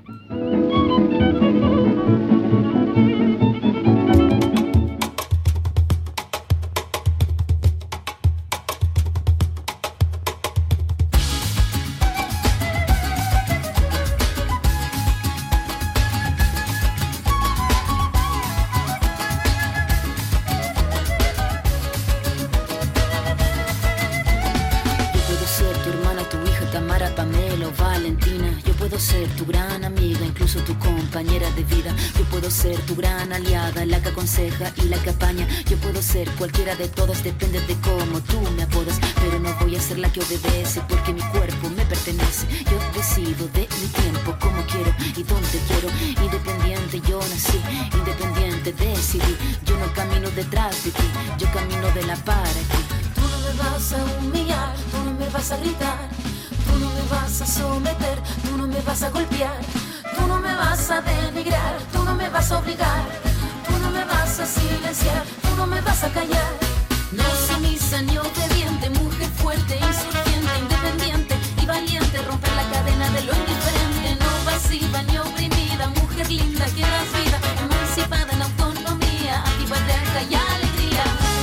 Ser tu gran aliada, la que aconseja y la que apaña. Yo puedo ser cualquiera de todas, depende de cómo tú me apodas, pero no voy a ser la que obedece porque mi cuerpo me pertenece. Yo decido de mi tiempo, como quiero y donde quiero. Independiente yo nací, independiente decidí. Yo no camino detrás de ti, yo camino de la para ti. Tú no me vas a humillar, tú no me vas a gritar, tú no me vas a someter, tú no me vas a golpear. Tú no me vas a denigrar, tú no me vas a obligar, tú no me vas a silenciar, tú no me vas a callar. No sumisa ni obediente, mujer fuerte, insurgente, independiente y valiente, romper la cadena de lo indiferente. No pasiva ni oprimida, mujer linda que das vida, emancipada en autonomía, antipatriarca y alegría.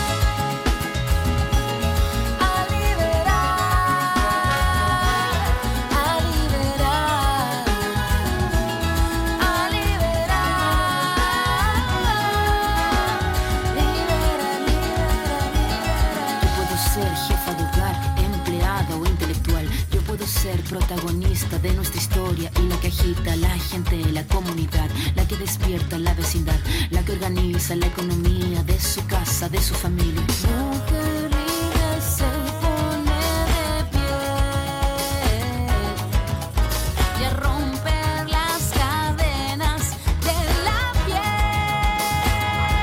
Ser protagonista de nuestra historia y la que agita a la gente, la comunidad, la que despierta la vecindad, la que organiza la economía de su casa, de su familia. Mujer libre se pone de pie y a romper las cadenas de la piel.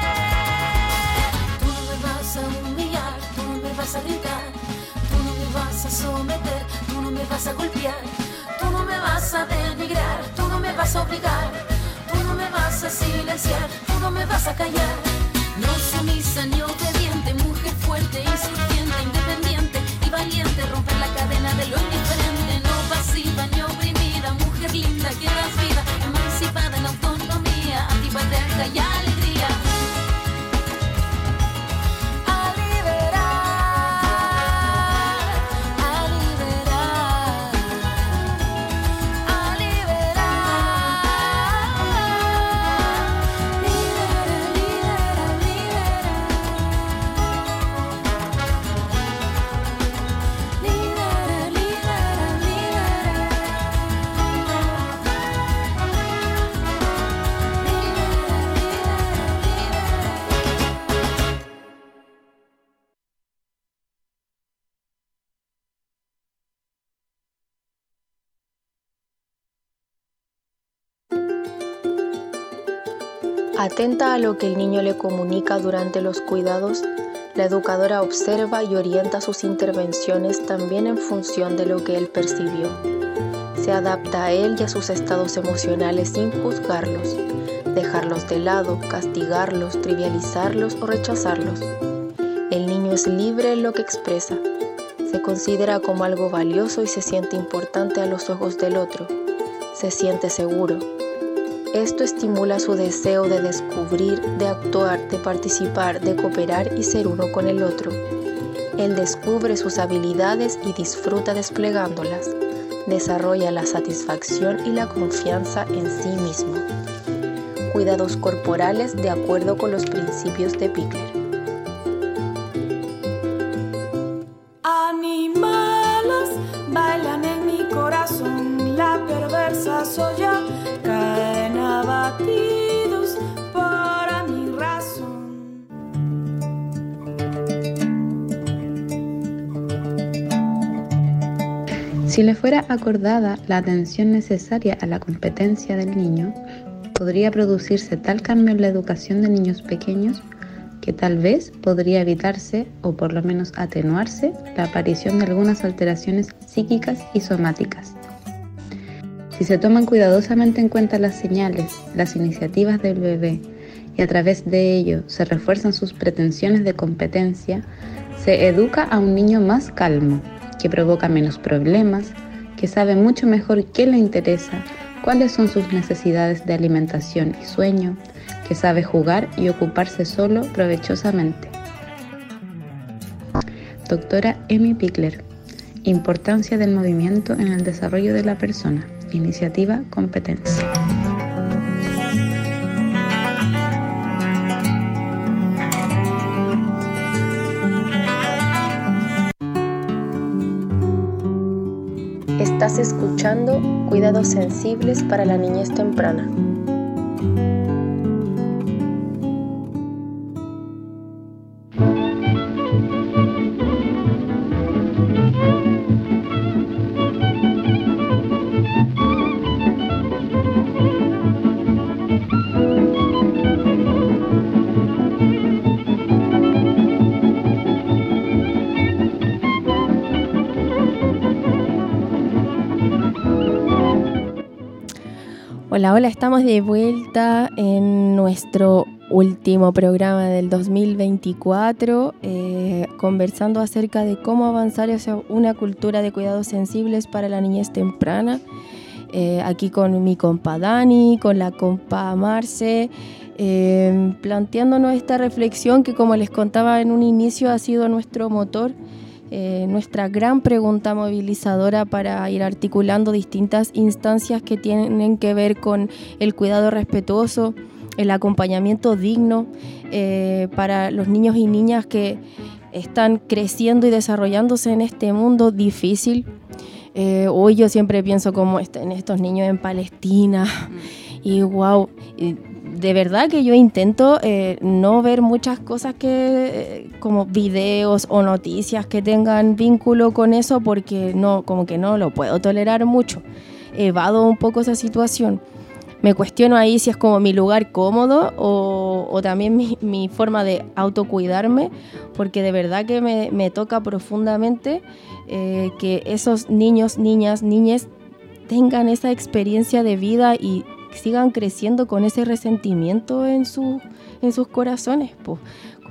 Tú no me vas a humillar, tú no me vas a gritar, tú no me vas a someter, tú no me vas a golpear, tú no me vas a denigrar, tú no me vas a obligar, tú no me vas a silenciar, tú no me vas a callar. No sumisa ni obediente, mujer fuerte, insurgente, independiente y valiente, romper la cadena de lo indiferente. No pasiva ni oprimida, mujer linda que das vida, emancipada en autonomía, antipatriarca y alegría.
Atenta a lo que el niño le comunica durante los cuidados, la educadora observa y orienta sus intervenciones también en función de lo que él percibió. Se adapta a él y a sus estados emocionales sin juzgarlos, dejarlos de lado, castigarlos, trivializarlos o rechazarlos. El niño es libre en lo que expresa. Se considera como algo valioso y se siente importante a los ojos del otro. Se siente seguro. Esto estimula su deseo de descubrir, de actuar, de participar, de cooperar y ser uno con el otro. Él descubre sus habilidades y disfruta desplegándolas. Desarrolla la satisfacción y la confianza en sí mismo. Cuidados corporales de acuerdo con los principios de Pickler.
Animales bailan en mi corazón, la perversa soy yo, caen abatidos por mi razón.
Si le fuera acordada la atención necesaria a la competencia del niño, podría producirse tal cambio en la educación de niños pequeños que tal vez podría evitarse o por lo menos atenuarse la aparición de algunas alteraciones psíquicas y somáticas. Si se toman cuidadosamente en cuenta las señales, las iniciativas del bebé y a través de ello se refuerzan sus pretensiones de competencia, se educa a un niño más calmo, que provoca menos problemas, que sabe mucho mejor qué le interesa, cuáles son sus necesidades de alimentación y sueño, que sabe jugar y ocuparse solo provechosamente. Doctora Amy Pickler. Importancia del movimiento en el desarrollo de la persona. Iniciativa Competencia.
Estás escuchando Cuidados Sensibles para la Niñez Temprana. Hola, hola, estamos de vuelta en nuestro último programa del dos mil veinticuatro, eh, conversando acerca de cómo avanzar hacia una cultura de cuidados sensibles para la niñez temprana. Eh, aquí con mi compa Dani, con la compa Marce, eh, planteándonos esta reflexión que, como les contaba en un inicio, ha sido nuestro motor. Eh, nuestra gran pregunta movilizadora para ir articulando distintas instancias que tienen que ver con el cuidado respetuoso, el acompañamiento digno eh, para los niños y niñas que están creciendo y desarrollándose en este mundo difícil. Eh, hoy yo siempre pienso como en estos niños en Palestina y wow, de verdad que yo intento eh, no ver muchas cosas que eh, como videos o noticias que tengan vínculo con eso, porque no, como que no lo puedo tolerar mucho. Evado un poco esa situación. Me cuestiono ahí si es como mi lugar cómodo o, o también mi, mi forma de autocuidarme, porque de verdad que me, me toca profundamente eh, que esos niños, niñas, niñes tengan esa experiencia de vida y sigan creciendo con ese resentimiento en, su, en sus corazones, pues.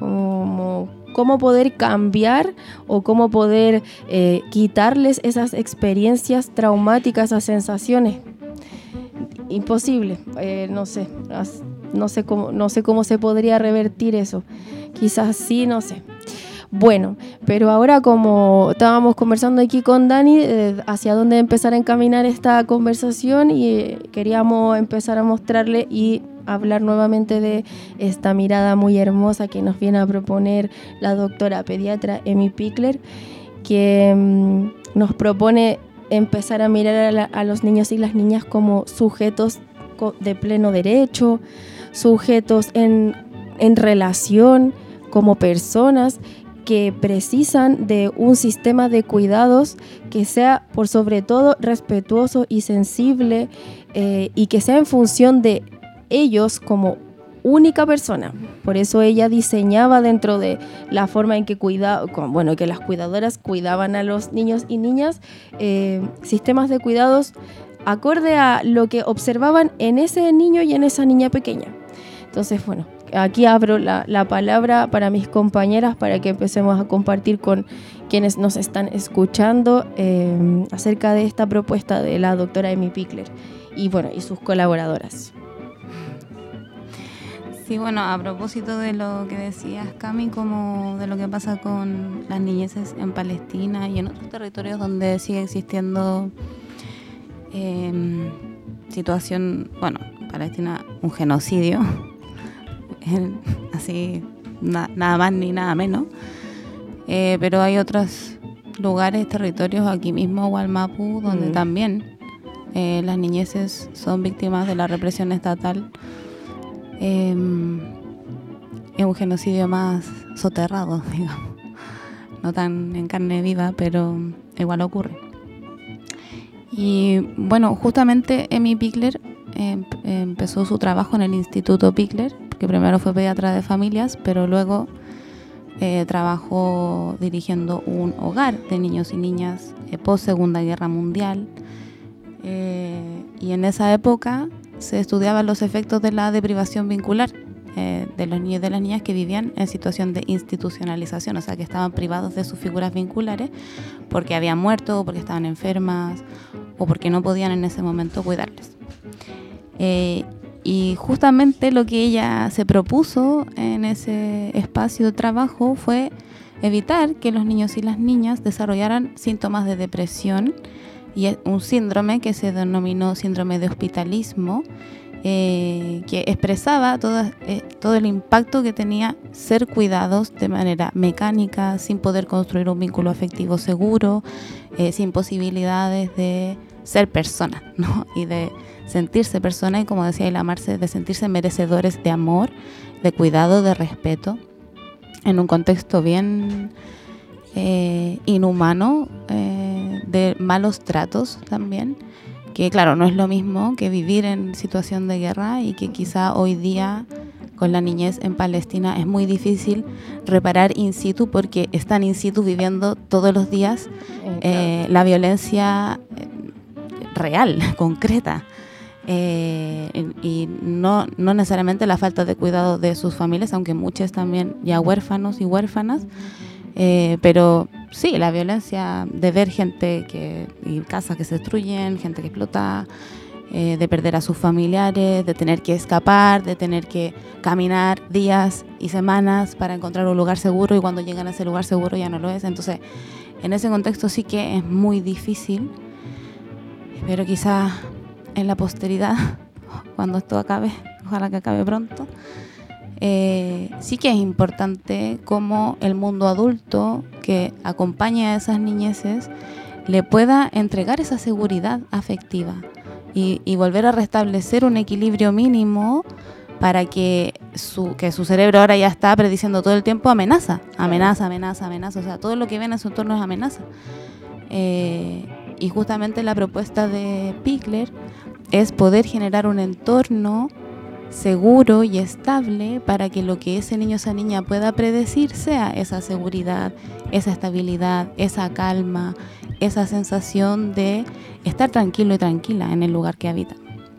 Como, cómo poder cambiar o cómo poder eh, quitarles esas experiencias traumáticas, esas sensaciones. Imposible, eh, no sé, no sé cómo, no sé cómo se podría revertir eso. Quizás sí, no sé. Bueno, pero ahora, como estábamos conversando aquí con Dani, eh, hacia dónde empezar a encaminar esta conversación, y eh, queríamos empezar a mostrarle y hablar nuevamente de esta mirada muy hermosa que nos viene a proponer la doctora pediatra Amy Pickler, que mmm, nos propone empezar a mirar a, la, a los niños y las niñas como sujetos de pleno derecho, sujetos en, en relación, como personas que precisan de un sistema de cuidados que sea por sobre todo respetuoso y sensible, eh, y que sea en función de ellos como única persona. Por eso ella diseñaba dentro de la forma en que cuida, bueno, que las cuidadoras cuidaban a los niños y niñas, eh, sistemas de cuidados acorde a lo que observaban en ese niño y en esa niña pequeña. Entonces, bueno, aquí abro la, la palabra para mis compañeras para que empecemos a compartir con quienes nos están escuchando eh, acerca de esta propuesta de la doctora Emi Pickler y, bueno, y sus colaboradoras.
Sí, bueno, a propósito de lo que decías, Cami, como de lo que pasa con las niñeces en Palestina y en otros territorios donde sigue existiendo eh, situación, bueno, Palestina, un genocidio, así, na, nada más ni nada menos, eh, pero hay otros lugares, territorios aquí mismo, Gualmapu, donde mm. también eh, las niñeces son víctimas de la represión estatal. Eh, es un genocidio más soterrado, digamos, no tan en carne viva, pero igual ocurre. Y bueno, justamente Emi Pickler eh, empezó su trabajo en el Instituto Pickler, que primero fue pediatra de familias, pero luego eh, trabajó dirigiendo un hogar de niños y niñas eh, post Segunda Guerra Mundial, eh, y en esa época se estudiaban los efectos de la deprivación vincular eh, de los niños y de las niñas que vivían en situación de institucionalización, o sea, que estaban privados de sus figuras vinculares porque habían muerto, o porque estaban enfermas, o porque no podían en ese momento cuidarles. Eh, y justamente lo que ella se propuso en ese espacio de trabajo fue evitar que los niños y las niñas desarrollaran síntomas de depresión y un síndrome que se denominó síndrome de hospitalismo, eh, que expresaba todo, eh, todo el impacto que tenía ser cuidados de manera mecánica, sin poder construir un vínculo afectivo seguro, eh, sin posibilidades de ser personas, ¿no? Y de sentirse personas, y como decía Ila Marce, de sentirse merecedores de amor, de cuidado, de respeto, en un contexto bien eh, inhumano, eh, de malos tratos también, que claro, no es lo mismo que vivir en situación de guerra, y que quizá hoy día con la niñez en Palestina es muy difícil reparar in situ, porque están in situ viviendo todos los días eh, la violencia real, concreta, eh, y no, no necesariamente la falta de cuidado de sus familias, aunque muchos también ya huérfanos y huérfanas, eh, pero sí, la violencia de ver gente que, y casas que se destruyen, gente que explota, eh, de perder a sus familiares, de tener que escapar, de tener que caminar días y semanas para encontrar un lugar seguro, y cuando llegan a ese lugar seguro ya no lo es. Entonces, en ese contexto sí que es muy difícil, pero quizá en la posteridad, cuando esto acabe, ojalá que acabe pronto, Eh, sí que es importante cómo el mundo adulto que acompaña a esas niñeces le pueda entregar esa seguridad afectiva y, y volver a restablecer un equilibrio mínimo para que su, que su cerebro ahora ya está prediciendo todo el tiempo amenaza, amenaza, amenaza, amenaza, o sea, todo lo que ven en su entorno es amenaza. Eh, y justamente la propuesta de Pickler es poder generar un entorno seguro y estable para que lo que ese niño o esa niña pueda predecir sea esa seguridad, esa estabilidad, esa calma, esa sensación de estar tranquilo y tranquila en el lugar que habita.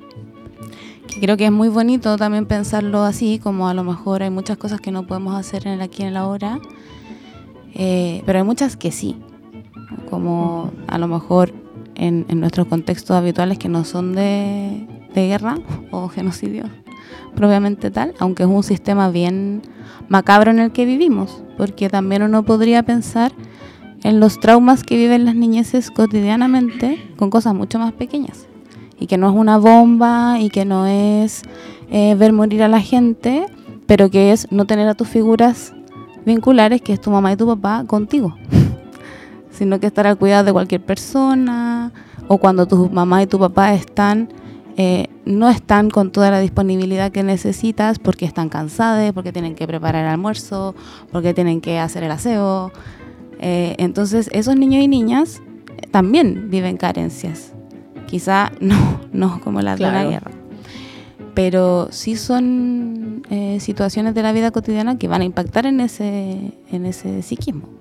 Que creo que es muy bonito también pensarlo así, como a lo mejor hay muchas cosas que no podemos hacer en el aquí y en el ahora, eh, pero hay muchas que sí, como a lo mejor en, en nuestros contextos habituales que no son de, de guerra o genocidio propiamente tal, aunque es un sistema bien macabro en el que vivimos, porque también uno podría pensar en los traumas que viven las niñeces cotidianamente con cosas mucho más pequeñas, y que no es una bomba, y que no es eh, ver morir a la gente, pero que es no tener a tus figuras vinculares, que es tu mamá y tu papá, contigo, sino que estar al cuidado de cualquier persona, o cuando tu mamá y tu papá están Eh, no están con toda la disponibilidad que necesitas porque están cansados, porque tienen que preparar el almuerzo, porque tienen que hacer el aseo. Eh, entonces, esos niños y niñas también viven carencias. Quizá no, no como las claro. de la guerra. pero sí son eh, situaciones de la vida cotidiana que van a impactar en ese, en ese psiquismo.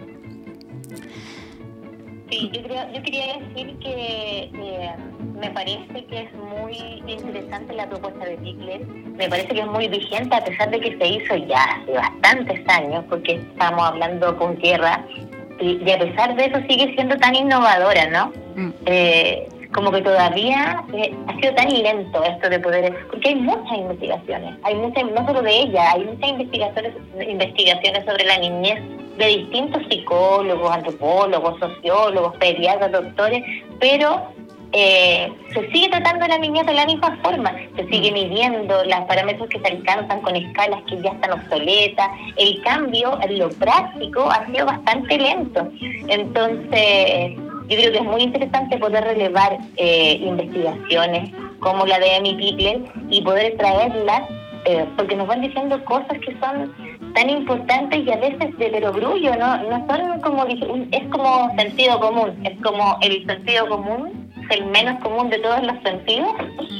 Sí, yo, creo, yo quería decir que eh, me parece que es muy interesante la propuesta de Pickler. Me parece que es muy vigente a pesar de que se hizo ya hace bastantes años, porque estamos hablando con tierra, y, y a pesar de eso sigue siendo tan innovadora, ¿no? Mm. Eh, como que todavía eh, ha sido tan lento esto de poder, porque hay muchas investigaciones, hay muchas, no solo de ella, hay muchas investigaciones, investigaciones sobre la niñez de distintos psicólogos, antropólogos, sociólogos, pediatras, doctores, pero eh, se sigue tratando a la niñez de la misma forma, se sigue midiendo los parámetros que se alcanzan con escalas que ya están obsoletas, el cambio en lo práctico ha sido bastante lento, entonces yo creo que es muy interesante poder relevar eh, investigaciones como la de Amy Pickler y poder traerlas, eh, porque nos van diciendo cosas que son tan importantes y a veces de perogrullo, ¿no? No son como, es como sentido común, es como el sentido común, es el menos común de todos los sentidos,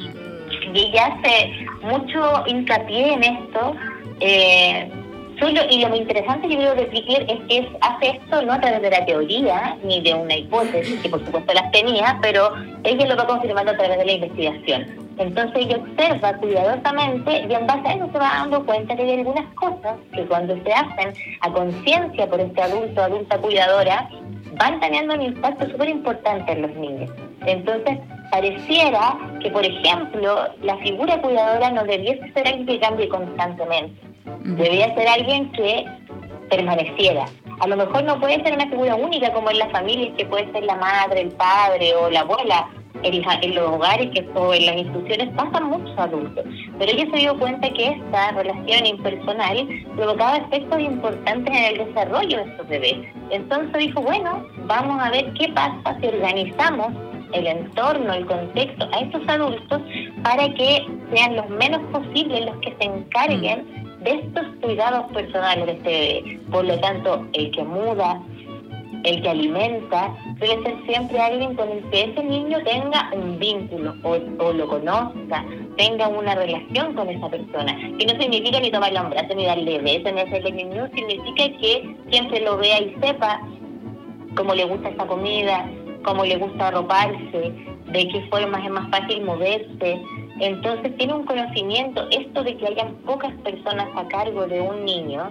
y ella hace mucho hincapié en esto, eh, Solo, y lo muy interesante yo creo de Pickler es que es, hace esto no a través de la teoría ni de una hipótesis, que por supuesto las tenía, pero ella lo va confirmando a través de la investigación. Entonces ella observa cuidadosamente y en base a eso se va dando cuenta que hay algunas cosas que cuando se hacen a conciencia por este adulto, adulta cuidadora, van teniendo un impacto súper importante en los niños. Entonces pareciera que, por ejemplo, la figura cuidadora no debiese ser alguien que cambie constantemente. Debía ser alguien que permaneciera. A lo mejor no puede ser una figura única como en las familias, que puede ser la madre, el padre o la abuela. En, en los hogares que, o en las instituciones pasan muchos adultos, pero ella se dio cuenta que esta relación impersonal provocaba efectos importantes en el desarrollo de estos bebés. Entonces dijo, bueno, vamos a ver qué pasa si organizamos el entorno, el contexto a estos adultos para que sean los menos posibles los que se encarguen de estos cuidados personales de este bebé. Por lo tanto, el que muda, el que alimenta, debe ser siempre alguien con el que ese niño tenga un vínculo o, o lo conozca, tenga una relación con esa persona. Que no significa ni tomarle un brazo, ni darle besos, ni hacerle niño, significa que siempre lo vea y sepa cómo le gusta esa comida, cómo le gusta arroparse, de qué formas es más fácil moverse. Entonces tiene un conocimiento. Esto de que hayan pocas personas a cargo de un niño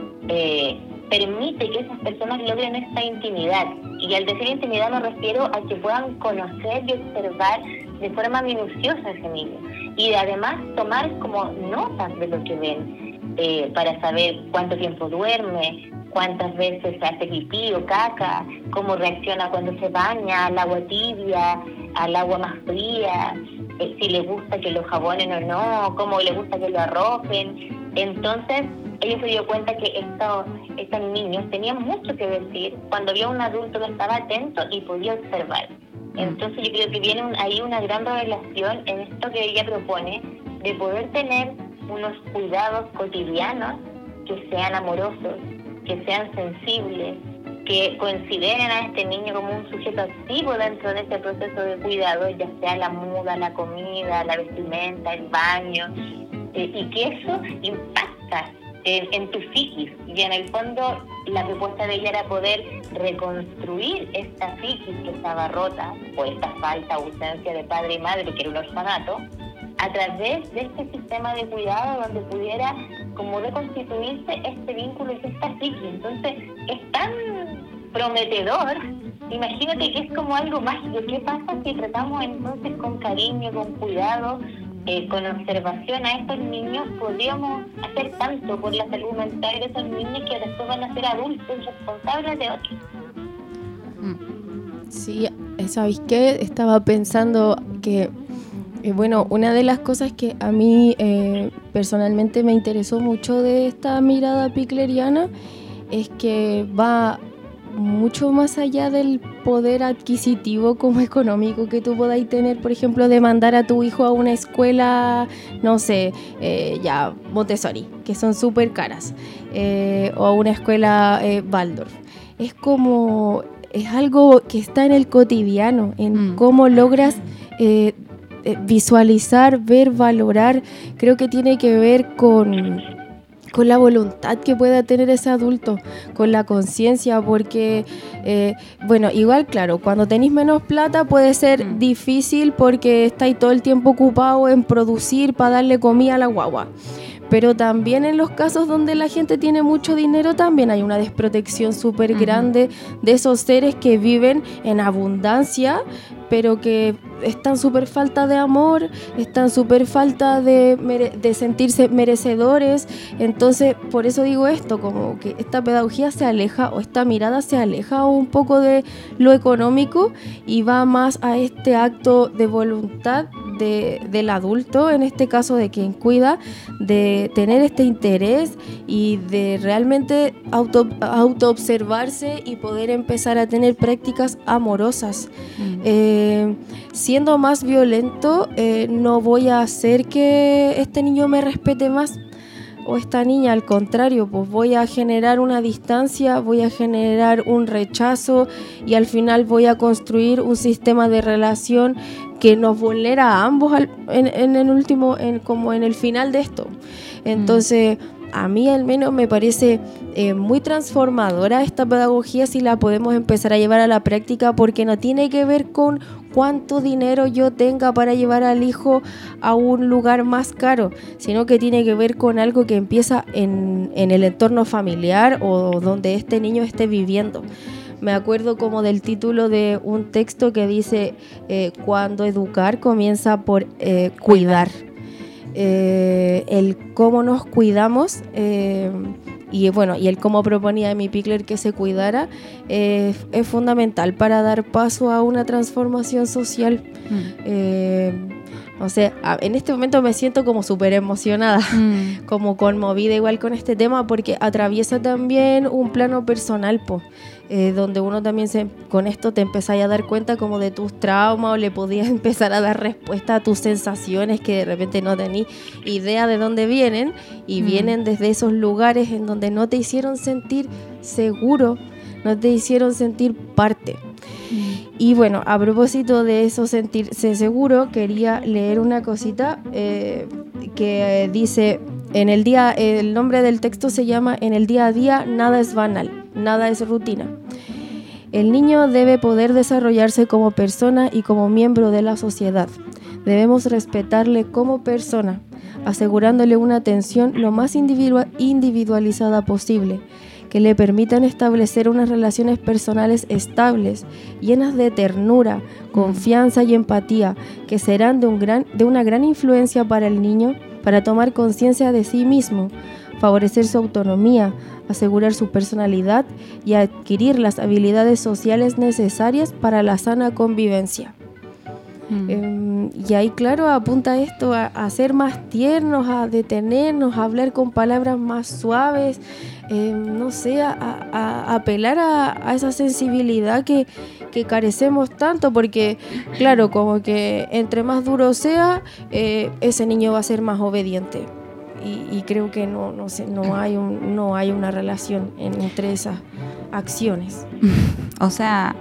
eh, permite que esas personas logren esta intimidad. Y al decir intimidad me refiero a que puedan conocer y observar de forma minuciosa a ese niño. Y además tomar como notas de lo que ven, eh, para saber cuánto tiempo duerme, cuántas veces hace pipí o caca, cómo reacciona cuando se baña, al agua tibia, al agua más fría, eh, si le gusta que lo jabonen o no, cómo le gusta que lo arropen. Entonces, ella se dio cuenta que estos, estos niños tenían mucho que decir cuando había un adulto que estaba atento y podía observar. Entonces yo creo que viene un, ahí una gran revelación en esto que ella propone, de poder tener unos cuidados cotidianos que sean amorosos, que sean sensibles, que consideren a este niño como un sujeto activo dentro de este proceso de cuidado, ya sea la muda, la comida, la vestimenta, el baño, eh, y que eso impacta en, en tu psiquis. Y en el fondo la propuesta de ella era poder reconstruir esta psiquis que estaba rota, o esta falta, ausencia de padre y madre, que era un orfanato, a través de este sistema de cuidado donde pudiera como reconstituirse este vínculo y esta psiquis. Entonces es tan prometedor, imagínate que es como algo mágico. ¿Qué pasa si tratamos entonces con cariño, con cuidado, eh, con observación a estos niños? Podríamos hacer tanto por la salud mental de esos niños que después van a ser adultos responsables de otros.
Sí, ¿sabéis qué? Estaba pensando que Eh, bueno, una de las cosas que a mí eh, personalmente me interesó mucho de esta mirada pickleriana es que va mucho más allá del poder adquisitivo como económico que tú podáis tener, por ejemplo, de mandar a tu hijo a una escuela, no sé, eh, ya Montessori, que son súper caras, eh, o a una escuela eh, Waldorf. Es como, es algo que está en el cotidiano, en mm. cómo logras... Eh, eh, visualizar, ver, valorar, creo que tiene que ver con, con la voluntad que pueda tener ese adulto, con la conciencia, porque, eh, bueno, igual, claro, cuando tenéis menos plata puede ser mm. difícil porque estáis todo el tiempo ocupado en producir para darle comida a la guagua. Pero también en los casos donde la gente tiene mucho dinero también hay una desprotección súper uh-huh. grande de esos seres que viven en abundancia, pero que están súper falta de amor, están súper falta de, mere- de sentirse merecedores. Entonces, por eso digo esto, como que esta pedagogía se aleja, o esta mirada se aleja un poco de lo económico y va más a este acto de voluntad de, del adulto, en este caso de quien cuida, de tener este interés y de realmente auto, autoobservarse y poder empezar a tener prácticas amorosas. Mm. Eh, siendo más violento, eh, no voy a hacer que este niño me respete más, o esta niña, al contrario, pues voy a generar una distancia, voy a generar un rechazo y al final voy a construir un sistema de relación que nos vulnera a ambos al, en, en el último, en, como en el final de esto. Entonces, mm. a mí al menos me parece eh, muy transformadora esta pedagogía si la podemos empezar a llevar a la práctica, porque no tiene que ver con cuánto dinero yo tenga para llevar al hijo a un lugar más caro, sino que tiene que ver con algo que empieza en, en el entorno familiar o donde este niño esté viviendo. Me acuerdo como del título de un texto que dice eh, cuando educar comienza por eh, cuidar. Eh, el cómo nos cuidamos eh, y bueno, y el cómo proponía Amy Pickler que se cuidara eh, es fundamental para dar paso a una transformación social. Mm. Eh, o sea, en este momento me siento como súper emocionada, mm. como conmovida igual con este tema, porque atraviesa también un plano personal, po, eh, donde uno también se, con esto te empezás a dar cuenta como de tus traumas, o le podías empezar a dar respuesta a tus sensaciones que de repente no tenís idea de dónde vienen, y mm. vienen desde esos lugares en donde no te hicieron sentir seguro, no te hicieron sentir parte. Mm. Y bueno, a propósito de eso, sentirse seguro, quería leer una cosita eh, que eh, dice, en el día, el nombre del texto se llama En el día a día nada es banal, nada es rutina. El niño debe poder desarrollarse como persona y como miembro de la sociedad. Debemos respetarle como persona, asegurándole una atención lo más individua- individualizada posible, que le permitan establecer unas relaciones personales estables, llenas de ternura, confianza y empatía, que serán de, un gran, de una gran influencia para el niño, para tomar conciencia de sí mismo, favorecer su autonomía, asegurar su personalidad y adquirir las habilidades sociales necesarias para la sana convivencia. Mm. Eh, y ahí, claro, apunta esto a, a ser más tiernos, a detenernos, a hablar con palabras más suaves, eh, no sé, a, a, a apelar a, a esa sensibilidad que, que carecemos tanto, porque, claro, como que entre más duro sea, eh, ese niño va a ser más obediente. Y, y creo que no, no, sé, no, hay un, no hay una relación en, entre esas acciones.
O sea,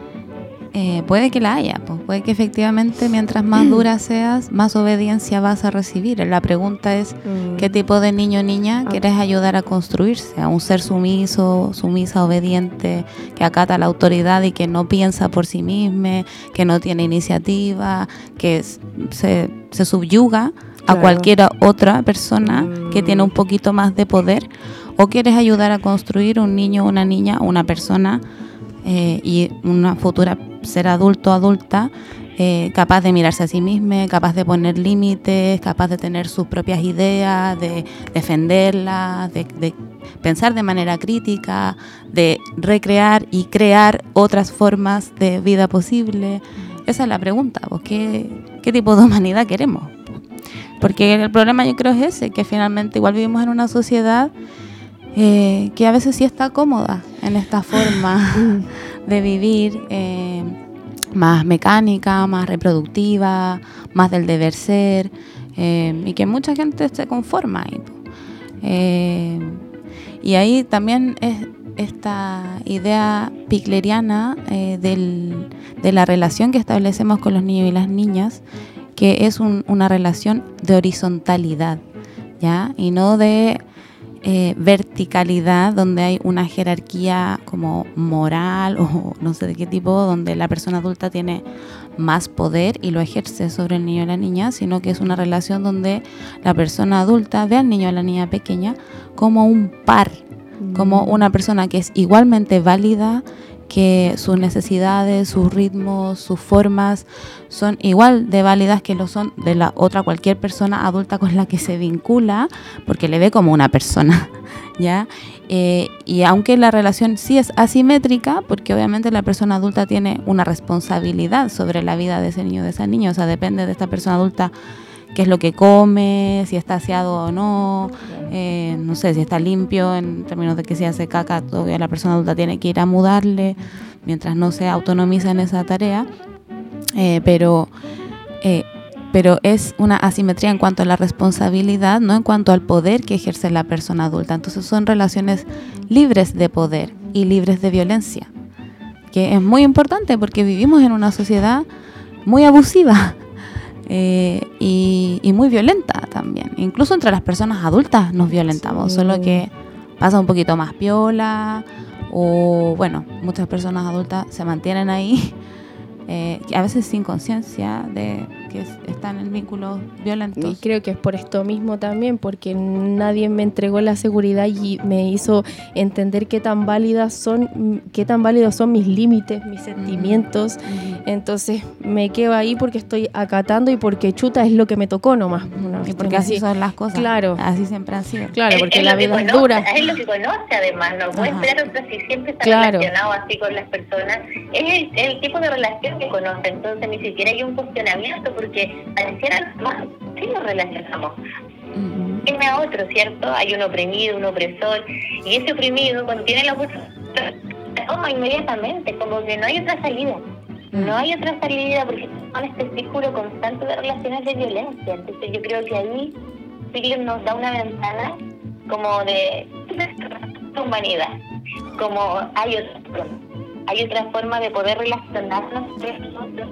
Eh, puede que la haya, pues, puede que efectivamente mientras más dura seas, más obediencia vas a recibir. La pregunta es mm. ¿qué tipo de niño o niña quieres ayudar a construirse? ¿A un ser sumiso, sumisa, obediente, que acata la autoridad y que no piensa por sí mismo, que no tiene iniciativa, que se, se subyuga a claro. cualquier otra persona mm. que tiene un poquito más de poder? ¿O quieres ayudar a construir un niño, una niña, una persona eh, y una futura ser adulto o adulta eh, capaz de mirarse a sí misma, capaz de poner límites, capaz de tener sus propias ideas, de defenderlas, de, de pensar de manera crítica, de recrear y crear otras formas de vida posible? Esa es la pregunta, pues, ¿qué, qué tipo de humanidad queremos? Porque el problema, yo creo, es ese, que finalmente igual vivimos en una sociedad eh, que a veces sí está cómoda en esta forma de vivir, eh, más mecánica, más reproductiva, más del deber ser, eh, y que mucha gente se conforma ahí. Eh, y ahí también es esta idea pickleriana eh, del, de la relación que establecemos con los niños y las niñas, que es un, una relación de horizontalidad, ¿ya? Y no de eh, verticalidad, donde hay una jerarquía como moral o no sé de qué tipo, donde la persona adulta tiene más poder y lo ejerce sobre el niño o la niña, sino que es una relación donde la persona adulta ve al niño o la niña pequeña como un par, como una persona que es igualmente válida, que sus necesidades, sus ritmos, sus formas son igual de válidas que lo son de la otra cualquier persona adulta con la que se vincula, porque le ve como una persona, ¿ya? Eh, y aunque la relación sí es asimétrica, porque obviamente la persona adulta tiene una responsabilidad sobre la vida de ese niño o de esa niña, o sea, depende de esta persona adulta qué es lo que come, si está aseado o no, eh, no sé, si está limpio en términos de que si hace caca, todavía la persona adulta tiene que ir a mudarle mientras no se autonomiza en esa tarea, eh, pero, eh, pero es una asimetría en cuanto a la responsabilidad, no en cuanto al poder que ejerce la persona adulta. Entonces son relaciones libres de poder y libres de violencia, que es muy importante porque vivimos en una sociedad muy abusiva. Eh, y, y muy violenta también. Incluso entre las personas adultas nos violentamos, sí. Solo que pasa un poquito más piola, o bueno, muchas personas adultas se mantienen ahí, eh, a veces sin conciencia de que es, están en vínculos violentos.
Y creo que es por esto mismo también, porque nadie me entregó la seguridad y me hizo entender qué tan válidas son, qué tan válidos son mis límites, mis sentimientos. Mm-hmm. Entonces me quedo ahí porque estoy acatando y porque chuta es lo que me tocó nomás.
Y porque así son las cosas.
Claro.
Así siempre han sido.
Claro, porque
es
la vida
conoce,
es dura.
Es lo que conoce además, no puede esperar otra si siempre está
claro.
relacionado así con las personas. Es el, el tipo de relación que conoce, entonces ni siquiera hay un cuestionamiento porque pareciera más, sí nos relacionamos. Uh-huh. Tiene a otro, ¿cierto? Hay un oprimido, un opresor, y ese oprimido cuando tiene la oposición toma inmediatamente, como que no hay otra salida. No hay otra salida porque son este círculo constante de relaciones de violencia. Entonces yo creo que ahí Ziegler nos da una ventana como de, de humanidad, como hay otra forma, hay otra forma de poder relacionarnos entre nosotros.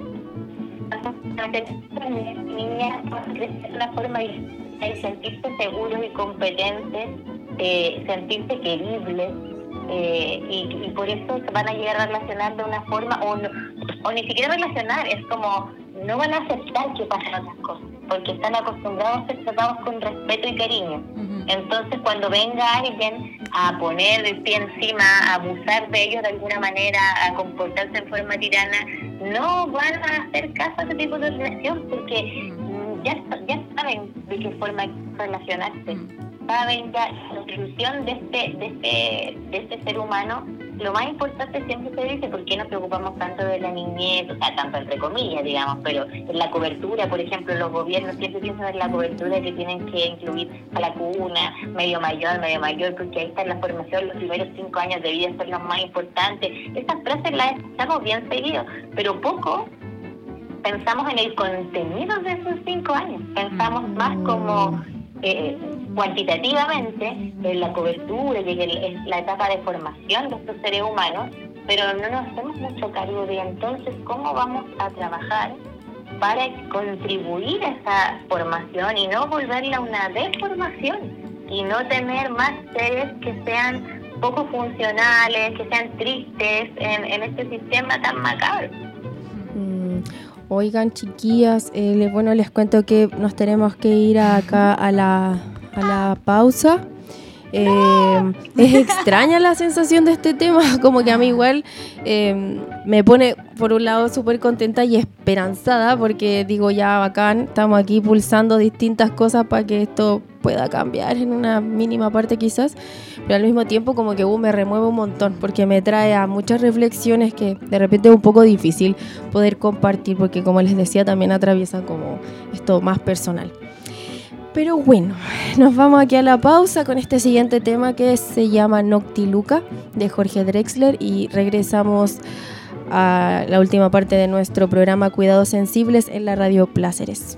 Niñas crecer de una forma de sentirse seguros y competentes, eh, sentirse queribles. Eh, y, y por eso se van a llegar a relacionar de una forma o, no, o ni siquiera relacionar, es como no van a aceptar que pasen otras cosas porque están acostumbrados a ser tratados con respeto y cariño. Uh-huh. Entonces cuando venga alguien a poner el pie encima, a abusar de ellos de alguna manera, a comportarse en forma tirana, no van a hacer caso a ese tipo de relación porque uh-huh. ya, ya saben de qué forma relacionarse. Uh-huh. Saben ya la construcción de este, de este, de este ser humano. Lo más importante siempre se dice, ¿por qué nos preocupamos tanto de la niñez? O sea, tanto entre comillas, digamos, pero en la cobertura, por ejemplo, los gobiernos siempre piensan en la cobertura que tienen que incluir a la cuna, medio mayor, medio mayor, porque ahí está la formación, los primeros cinco años de vida son los más importantes. Estas frases las escuchamos bien seguido, pero poco pensamos en el contenido de esos cinco años. Pensamos más como... Eh, cuantitativamente en la cobertura, que es la etapa de formación de estos seres humanos, pero no nos hacemos mucho cargo de entonces cómo vamos a trabajar para contribuir a esa formación y no volverla una deformación y no tener más seres que sean poco funcionales, que sean tristes en, en este sistema tan macabro.
Oigan, chiquillas, eh, bueno, les cuento que nos tenemos que ir acá a la, a la pausa. Eh, es extraña la sensación de este tema, como que a mí igual eh, me pone por un lado súper contenta y esperanzada porque digo ya bacán, estamos aquí pulsando distintas cosas para que esto pueda cambiar en una mínima parte quizás, pero al mismo tiempo como que uh, me remueve un montón porque me trae a muchas reflexiones que de repente es un poco difícil poder compartir porque como les decía también atraviesan como esto más personal. Pero bueno, nos vamos aquí a la pausa con este siguiente tema que se llama Noctiluca de Jorge Drexler y regresamos a la última parte de nuestro programa Cuidados Sensibles en la Radio Pláceres.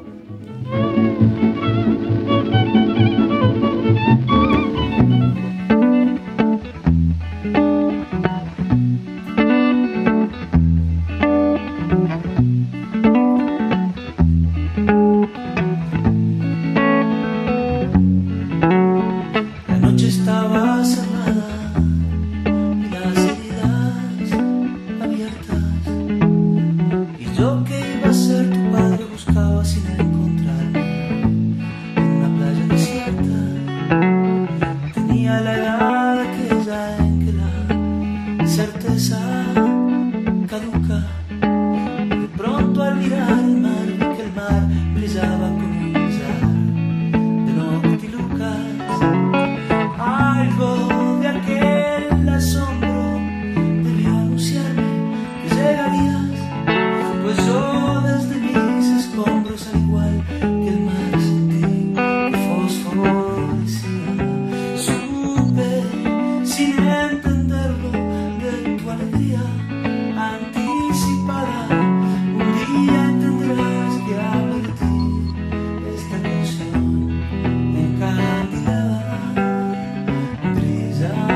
estaba cerrada y las heridas abiertas. Y yo que iba a ser tu padre buscaba sin encontrarme en una playa desierta. Tenía la edad aquella en que la certeza caduca. De pronto al mirar el mar vi que el mar brillaba con un brillar de noctilucas. Algo de aquel asombro debió anunciarme que llegarías, pues yo desde mis escombros al igual que el mar sentí que fosforecía. Supe sin entenderlo de tu alegría anticipada. Un día entenderás que hablo de ti, esta canción encandilada. Brilla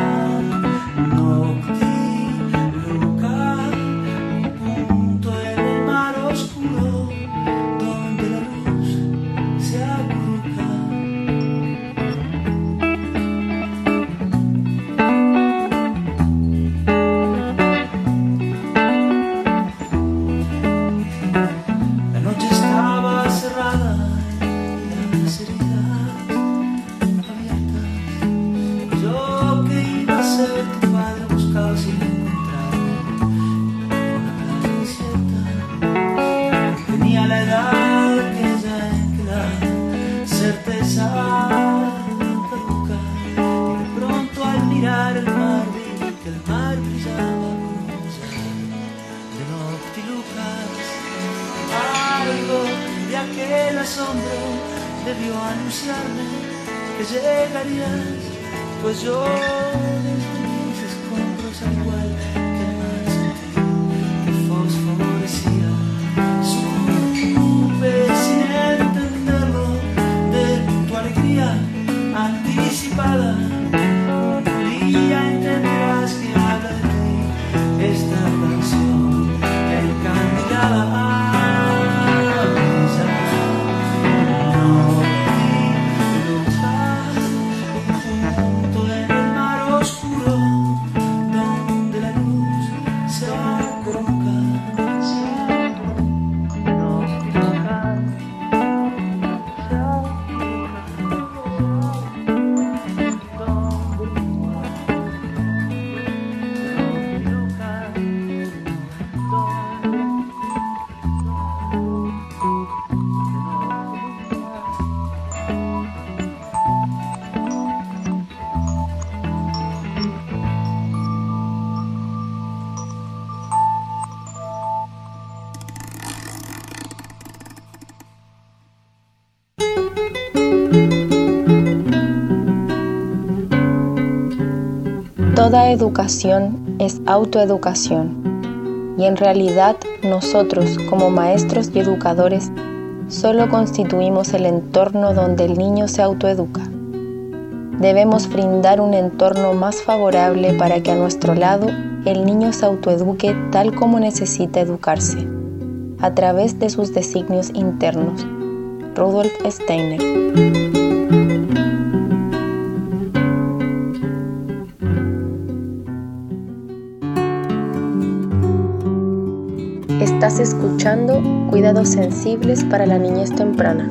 noctiluca, un punto en el mar oscuro donde la luz se acurruca. La noche estaba cerrada y las heridas abiertas. Yo que iba a ser tu padre buscaba sin encontrarme en una playa desierta. Tenía la edad aquella en que la certeza caduca. Y de pronto al mirar el mar vi que el mar brillaba con un brillar de noctilucas. Algo de aquel asombro debió anunciarme que llegarías, pues yo desde mis escombros al igual que el mar sentí que fosforecía. Supe sin entenderlo de tu alegría anticipada. Un día entenderás que habla de ti esta canción encandilada.
Toda educación es autoeducación, y en realidad nosotros, como maestros y educadores, solo constituimos el entorno donde el niño se autoeduca. Debemos brindar un entorno más favorable para que a nuestro lado el niño se autoeduque tal como necesita educarse, a través de sus designios internos. Rudolf Steiner. Estás escuchando Cuidados Sensibles para la Niñez Temprana.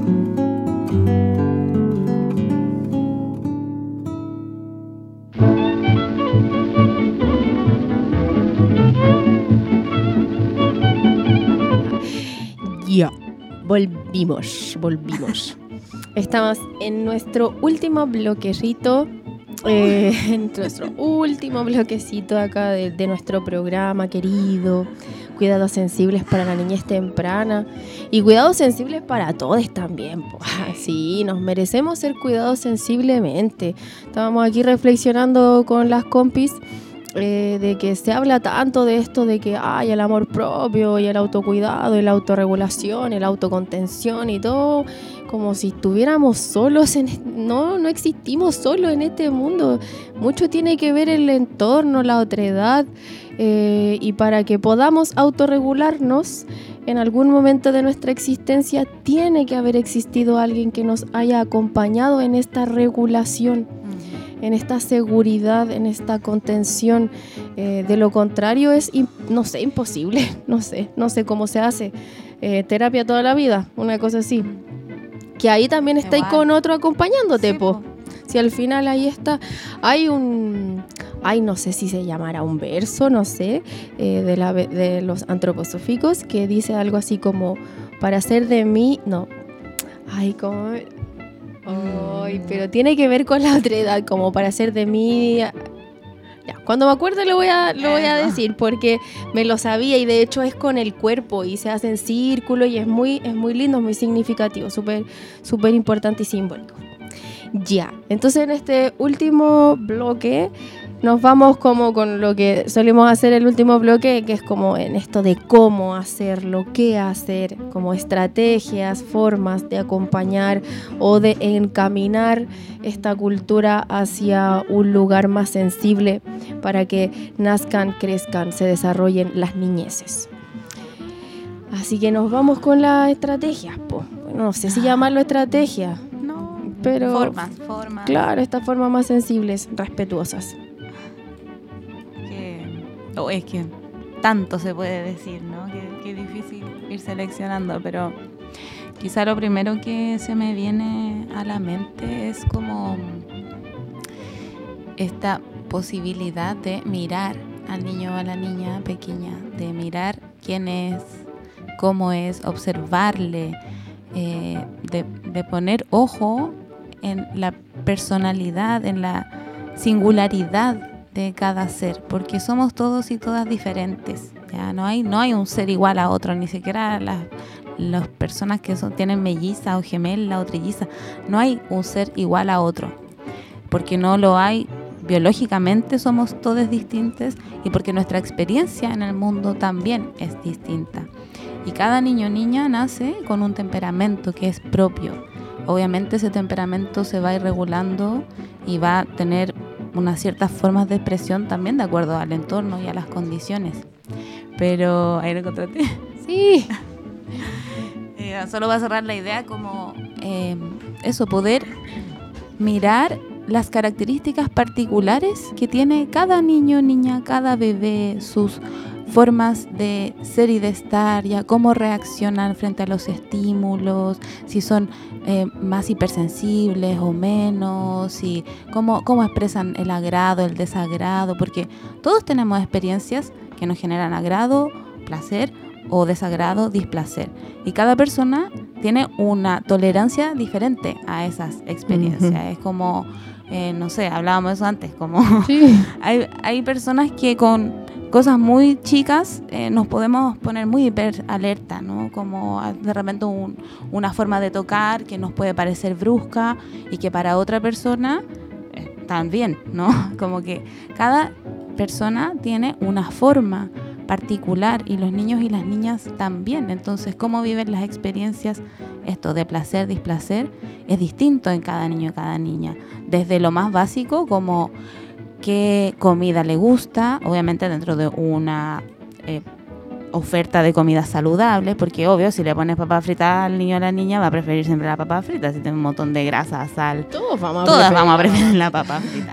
Ya, volvimos, volvimos. Estamos en nuestro último bloquecito, eh, en nuestro último bloquecito acá de, de nuestro programa querido. Cuidados sensibles para la niñez temprana y cuidados sensibles para todos también. Sí, nos merecemos ser cuidados sensiblemente. Estábamos aquí reflexionando con las compis eh, de que se habla tanto de esto de que hay el amor propio y el autocuidado y la autorregulación, el autocontención y todo, como si estuviéramos solos. En, no, no existimos solos en este mundo. Mucho tiene que ver el entorno, la otredad. Eh, y para que podamos autorregularnos en algún momento de nuestra existencia tiene que haber existido alguien que nos haya acompañado en esta regulación. en esta seguridad, en esta contención. Eh, de lo contrario es, no sé, imposible, no sé, no sé cómo se hace. Eh, terapia toda la vida, una cosa así. Que ahí también está ahí con otro acompañándote, sí, po. Si al final ahí está, hay un, ay, no sé si se llamará un verso, no sé, eh, de, la, de los antroposóficos, que dice algo así como, para hacer de mí, no, ay, como, ay, pero tiene que ver con la otra edad, como para hacer de mí. Ya, cuando me acuerde lo voy a lo voy a decir, porque me lo sabía, y de hecho es con el cuerpo y se hace en círculo y es muy es muy lindo, es muy significativo, súper súper importante y simbólico. Ya, entonces en este último bloque nos vamos como con lo que solemos hacer el último bloque, que es como en esto de cómo hacerlo, qué hacer, como estrategias, formas de acompañar o de encaminar esta cultura hacia un lugar más sensible para que nazcan, crezcan, se desarrollen las niñeces. Así que nos vamos con las estrategias, po. No sé si llamarlo estrategia,
no,
pero
formas, formas.
Claro, estas formas más sensibles, respetuosas.
O oh, es que tanto se puede decir, ¿no? Que, que difícil ir seleccionando, pero quizá lo primero que se me viene a la mente es como esta posibilidad de mirar al niño o a la niña pequeña, de mirar quién es, cómo es, observarle, eh, de, de poner ojo en la personalidad, en la singularidad de cada ser, porque somos todos y todas diferentes. Ya no hay no hay un ser igual a otro, ni siquiera las las personas que son, tienen melliza o gemela o trilliza, no hay un ser igual a otro, porque no lo hay. Biológicamente somos todos distintos y porque nuestra experiencia en el mundo también es distinta, y cada niño o niña nace con un temperamento que es propio. Obviamente ese temperamento se va a ir regulando y va a tener unas ciertas formas de expresión también de acuerdo al entorno y a las condiciones. Pero ahí lo encontraste.
Sí.
eh, solo va a cerrar la idea como eh, eso, poder mirar las características particulares que tiene cada niño, niña, cada bebé, sus formas de ser y de estar, ya cómo reaccionan frente a los estímulos, si son eh, más hipersensibles o menos, y cómo, cómo expresan el agrado, el desagrado, porque todos tenemos experiencias que nos generan agrado, placer o desagrado, displacer, y cada persona tiene una tolerancia diferente a esas experiencias. Uh-huh. Es como, eh, no sé, hablábamos de eso antes, como sí. hay, hay personas que con cosas muy chicas eh, nos podemos poner muy hiper alerta, ¿no? Como de repente un, una forma de tocar que nos puede parecer brusca y que para otra persona eh, también, ¿no? Como que cada persona tiene una forma particular y los niños y las niñas también. Entonces, cómo viven las experiencias, esto de placer, displacer, es distinto en cada niño y cada niña. Desde lo más básico, como qué comida le gusta, obviamente dentro de una eh, oferta de comida saludable, porque obvio, si le pones papa frita al niño o a la niña, va a preferir siempre la papa frita, si tiene un montón de grasa, sal.
Todos vamos a
Todas
preferir.
vamos a preferir la papa frita.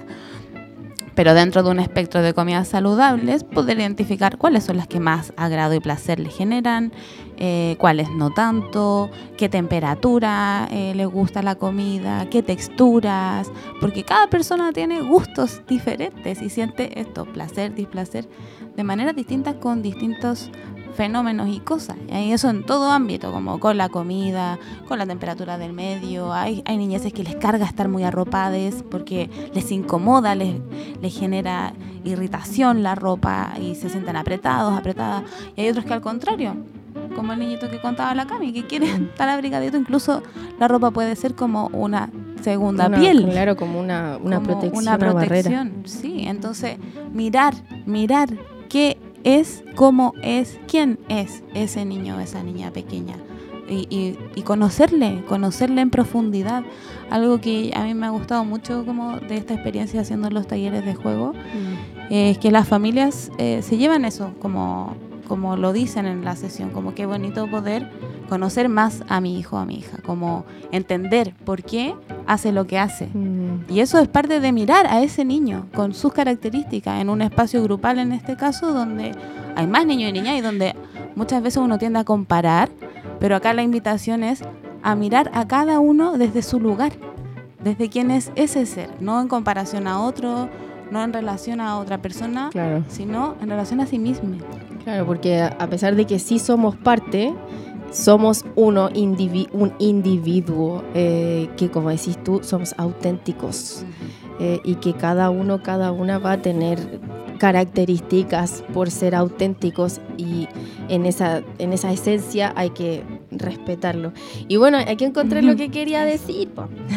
Pero dentro de un espectro de comidas saludables, poder identificar cuáles son las que más agrado y placer le generan, eh, cuáles no tanto, qué temperatura eh, le gusta la comida, qué texturas, porque cada persona tiene gustos diferentes y siente esto, placer, displacer, de maneras distintas con distintos fenómenos y cosas. Y eso en todo ámbito, como con la comida, con la temperatura del medio. Hay, hay niñeces que les carga estar muy arropadas porque les incomoda, les, les genera irritación la ropa y se sienten apretados, apretadas. Y hay otros que al contrario, como el niñito que contaba la Cami, que quiere estar abrigadito. Incluso la ropa puede ser como una segunda
una,
piel.
Claro, como una, una
como
protección,
una protección.
Una barrera.
Sí, entonces mirar, mirar qué es, cómo es, quién es ese niño o esa niña pequeña. Y, y, y conocerle, conocerle en profundidad. Algo que a mí me ha gustado mucho como de esta experiencia haciendo los talleres de juego, mm. eh, es que las familias eh, se llevan eso, como, como lo dicen en la sesión, como qué bonito poder conocer más a mi hijo o a mi hija, como entender por qué hace lo que hace. Mm. Y eso es parte de mirar a ese niño con sus características en un espacio grupal, en este caso, donde hay más niños y niñas y donde muchas veces uno tiende a comparar, pero acá la invitación es a mirar a cada uno desde su lugar, desde quién es ese ser, no en comparación a otro, no en relación a otra persona, claro, sino en relación a sí mismo.
Claro, porque a pesar de que sí somos parte, somos uno indivi- un individuo eh, que, como decís tú, somos auténticos. Uh-huh. eh, y que cada uno, cada una va a tener características por ser auténticos, y en esa, en esa esencia hay que respetarlo. Y bueno, aquí encontré uh-huh. lo que quería decir,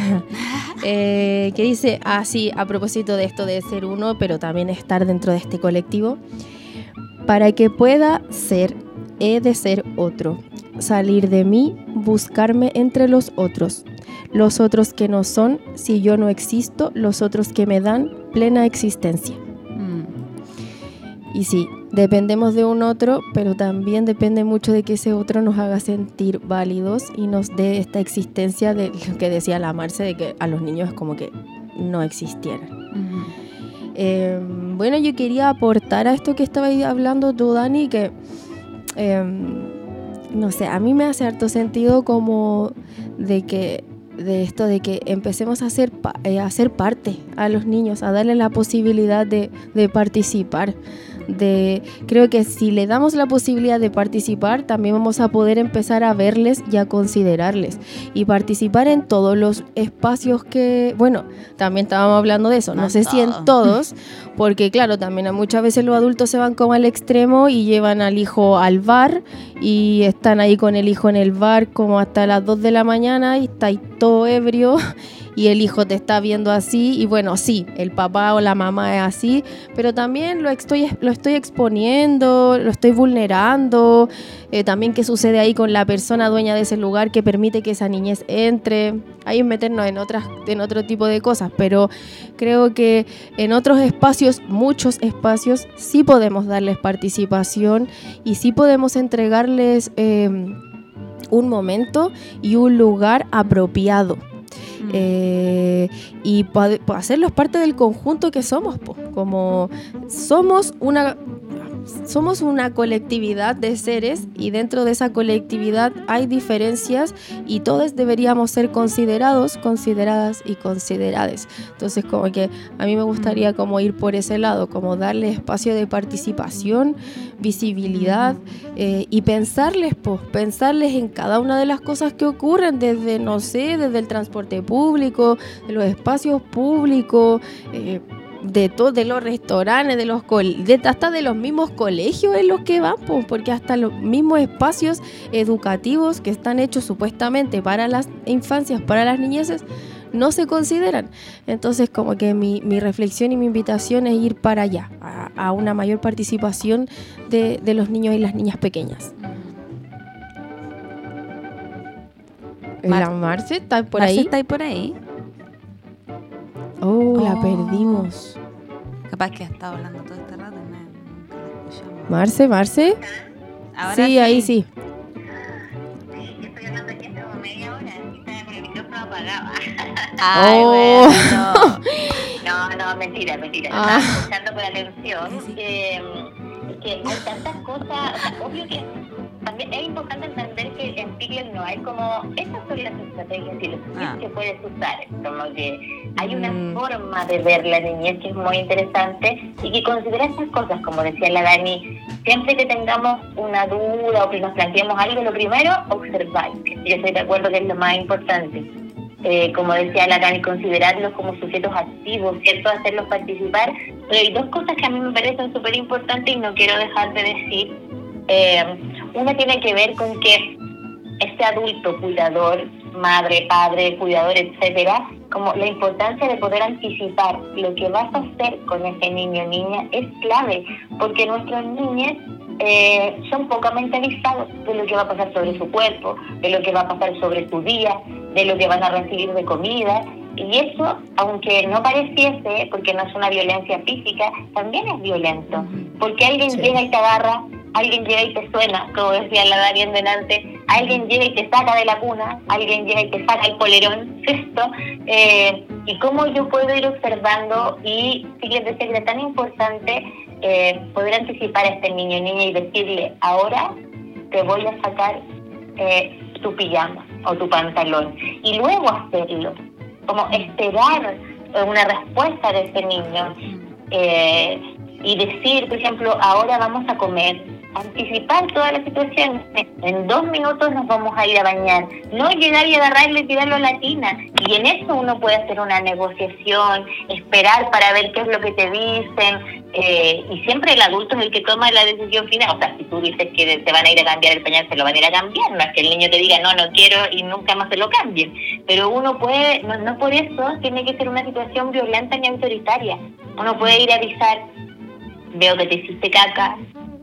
eh, que dice así, ah, a propósito de esto de ser uno, pero también estar dentro de este colectivo. Para que pueda ser, he de ser otro. Salir de mí, buscarme entre los otros. Los otros que no son, si yo no existo, los otros que me dan plena existencia. Mm. Y sí, dependemos de un otro, pero también depende mucho de que ese otro nos haga sentir válidos y nos dé esta existencia de lo que decía la Marce, de que a los niños es como que no existieran. Mm. Eh, bueno, yo quería aportar a esto que estabas hablando tú, Dani, que eh, no sé, a mí me hace harto sentido como de que de esto de que empecemos a hacer, eh, a hacer parte a los niños, a darles la posibilidad de, de participar. De, creo que si le damos la posibilidad de participar, también vamos a poder empezar a verles y a considerarles y participar en todos los espacios que, bueno, también estábamos hablando de eso, no, no sé todo. Si en todos, porque claro, también muchas veces los adultos se van como al extremo y llevan al hijo al bar y están ahí con el hijo en el bar como hasta las dos de la mañana y está ahí todo ebrio y el hijo te está viendo así, y bueno, sí, el papá o la mamá es así, pero también lo estoy, lo estoy exponiendo, lo estoy vulnerando, eh, también qué sucede ahí con la persona dueña de ese lugar que permite que esa niñez entre, ahí es meternos en, otras, en otro tipo de cosas, pero creo que en otros espacios, muchos espacios, sí podemos darles participación y sí podemos entregarles eh, un momento y un lugar apropiado. Eh, y pa- pa hacerlos parte del conjunto que somos, po. Como somos una somos una colectividad de seres y dentro de esa colectividad hay diferencias y todos deberíamos ser considerados, consideradas y considerades. Entonces como que a mí me gustaría como ir por ese lado, como darle espacio de participación, visibilidad eh, y pensarles, pues, pensarles en cada una de las cosas que ocurren desde, no sé, desde el transporte público, de los espacios públicos, eh, de todo, de los restaurantes, de los de, hasta de los mismos colegios en los que van, pues, porque hasta los mismos espacios educativos que están hechos supuestamente para las infancias, para las niñeces, no se consideran. Entonces como que mi, mi reflexión y mi invitación es ir para allá, a, a una mayor participación de, de los niños y las niñas pequeñas.
Mar-
¿La Marce está por
Marce
ahí?
¿Está ahí por ahí?
Oh,
Oh.
la perdimos.
Capaz que ha estado hablando todo este rato y no- nunca la escuchamos.
Marce, Marce.
Ahora
Sí, ahí sí.
Yo estoy hablando aquí hace como media hora y estaba con el micrófono apagado.
Ay,
Oh.
bueno.
No, no, mentira, mentira.
Ah.
Estaba escuchando con atención.
Sí, sí.
Eh, que hay tantas cosas, o sea, obvio que también es importante entender que en Piglet no hay como, estas son las estrategias y los tips
Ah.
que puedes usar, como que hay una
Mm.
forma de ver la niñez que es muy interesante y que considera estas cosas, como decía la Dani, siempre que tengamos una duda o que nos planteemos algo, lo primero, observar. Yo estoy de acuerdo que es lo más importante. Eh, como decía la Dani, considerarlos como sujetos activos, ¿cierto? Hacerlos participar. Pero hay dos cosas que a mí me parecen súper importantes y no quiero dejar de decir. Eh, una tiene que ver con que este adulto cuidador, madre, padre, cuidador, etcétera, como la importancia de poder anticipar lo que vas a hacer con ese niño o niña es clave, porque nuestros niños eh, son poco mentalizados de lo que va a pasar sobre su cuerpo, de lo que va a pasar sobre su día, de lo que van a recibir de comida, y eso, aunque no pareciese, porque no es una violencia física, también es violento, porque alguien
Sí.
llega y te agarra, alguien llega y te suena, como decía la Darien delante, alguien llega y te saca de la cuna, alguien llega y te saca el polerón, ¿cierto? Eh, y cómo yo puedo ir observando, y sí les decía que era tan importante eh, poder anticipar a este niño o niña y decirle, ahora te voy a sacar eh, tu pijama o tu pantalón, y luego hacerlo, como esperar una respuesta de ese niño, eh, y decir, por ejemplo, ahora vamos a comer, anticipar toda la situación, en dos minutos nos vamos a ir a bañar, no llegar y agarrarle y tirarlo a la tina, y en eso uno puede hacer una negociación, esperar para ver qué es lo que te dicen, eh, y siempre el adulto es el que toma la decisión final. O sea, si tú dices que te van a ir a cambiar el pañal, se lo van a ir a cambiar, no es que el niño te diga no, no quiero y nunca más se lo cambien, pero uno puede, no, no por eso tiene que ser una situación violenta ni autoritaria, uno puede ir a avisar, veo que te hiciste caca,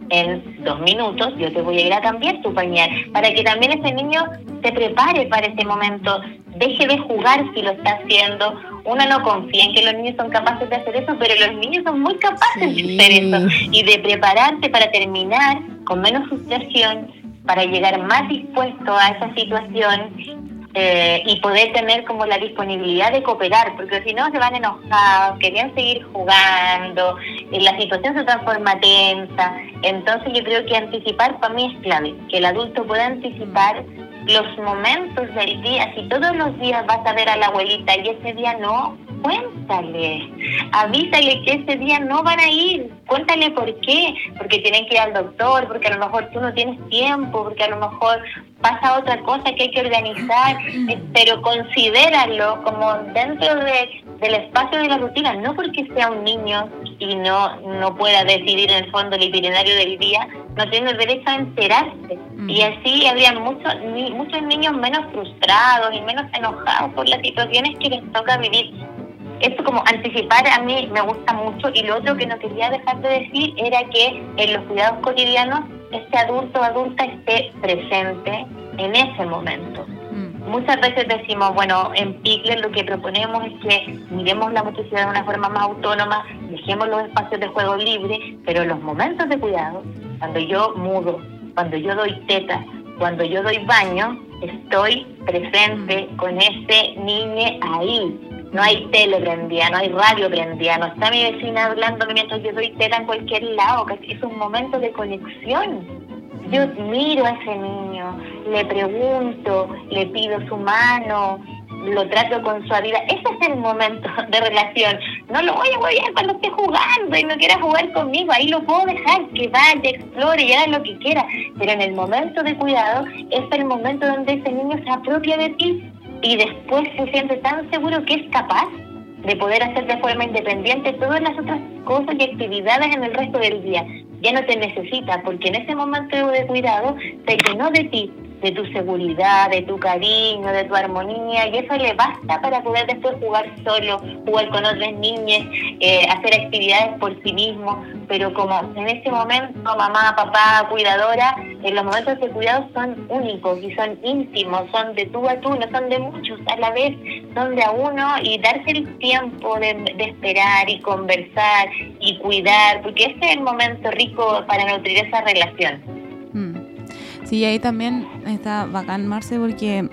en dos minutos yo te voy a ir a cambiar tu pañal, para que también ese niño se prepare para ese momento, deje de jugar si lo está haciendo. Uno no confía en que los niños son capaces de hacer eso, pero los niños son muy capaces sí. de hacer eso, y de prepararse para terminar con menos frustración, para llegar más dispuesto a esa situación. Eh, y poder tener como la disponibilidad de cooperar, porque si no se van enojados, querían seguir jugando, y la situación se transforma tensa. Entonces yo creo que anticipar para mí es clave, que el adulto pueda anticipar los momentos del día. Si todos los días vas a ver a la abuelita y ese día no, cuéntale, avísale que ese día no van a ir, cuéntale por qué, porque tienen que ir al doctor, porque a lo mejor tú no tienes tiempo, porque a lo mejor pasa otra cosa que hay que organizar, pero considéralo como dentro de, del espacio de la rutina, no porque sea un niño y no, no pueda decidir en el fondo el itinerario del día, no tiene el derecho a enterarse, mm. y así habría muchos, ni, muchos niños menos frustrados y menos enojados por las situaciones que les toca vivir. Esto como anticipar a mí me gusta mucho, y lo otro que no quería dejar de decir era que en los cuidados cotidianos este adulto o adulta esté presente en ese momento. Mm. Muchas veces decimos, bueno, en Picler lo que proponemos es que miremos la motricidad de una forma más autónoma, dejemos los espacios de juego libre, pero en los momentos de cuidado, cuando yo mudo, cuando yo doy teta, cuando yo doy baño, estoy presente con ese niño ahí. No hay tele prendida, no hay radio prendida, no está mi vecina hablándome mientras yo doy teta en cualquier lado, que es un momento de conexión. Yo miro a ese niño, le pregunto, le pido su mano, lo trato con suavidad. Ese es el momento de relación. No lo voy a mover cuando esté jugando y no quiera jugar conmigo, ahí lo puedo dejar, que vaya, explore y haga lo que quiera. Pero en el momento de cuidado es el momento donde ese niño se apropia de ti, y después se siente tan seguro que es capaz de poder hacer de forma independiente todas las otras cosas y actividades en el resto del día. Ya no te necesita, porque en ese momento de cuidado se llenó de ti, de tu seguridad, de tu cariño, de tu armonía, y eso le basta para poder después jugar solo, jugar con otras niñas, eh, hacer actividades por sí mismo. Pero como en ese momento mamá, papá, cuidadora, en los momentos de cuidado son únicos y son íntimos, son de tú a tú, no son de muchos a la vez, son de a uno, y darse el tiempo de, de esperar y conversar y cuidar, porque ese es el momento rico para nutrir esa relación.
Mm. Sí, ahí también está bacán, Marce, porque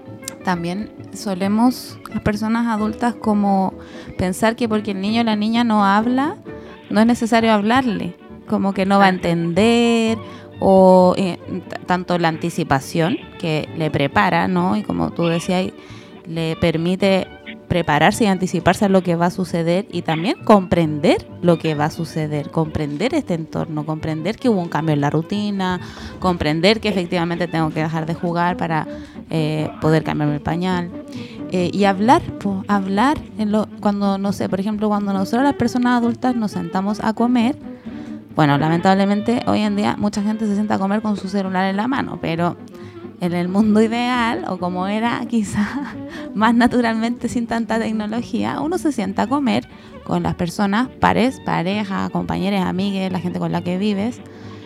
también solemos, las personas adultas, como pensar que porque el niño o la niña no habla, no es necesario hablarle, como que no va a entender, o eh, t- tanto la anticipación que le prepara, ¿no? Y como tú decías, le permite prepararse y anticiparse a lo que va a suceder, y también comprender lo que va a suceder, comprender este entorno, comprender que hubo un cambio en la rutina, comprender que efectivamente tengo que dejar de jugar para eh, poder cambiarme el pañal, eh, y hablar, po, hablar en lo, cuando, no sé, por ejemplo, cuando nosotros las personas adultas nos sentamos a comer, bueno, lamentablemente hoy en día mucha gente se sienta a comer con su celular en la mano, pero en el mundo ideal, o como era quizá más naturalmente sin tanta tecnología, uno se sienta a comer con las personas pares, pareja, compañeros, amigues, la gente con la que vives,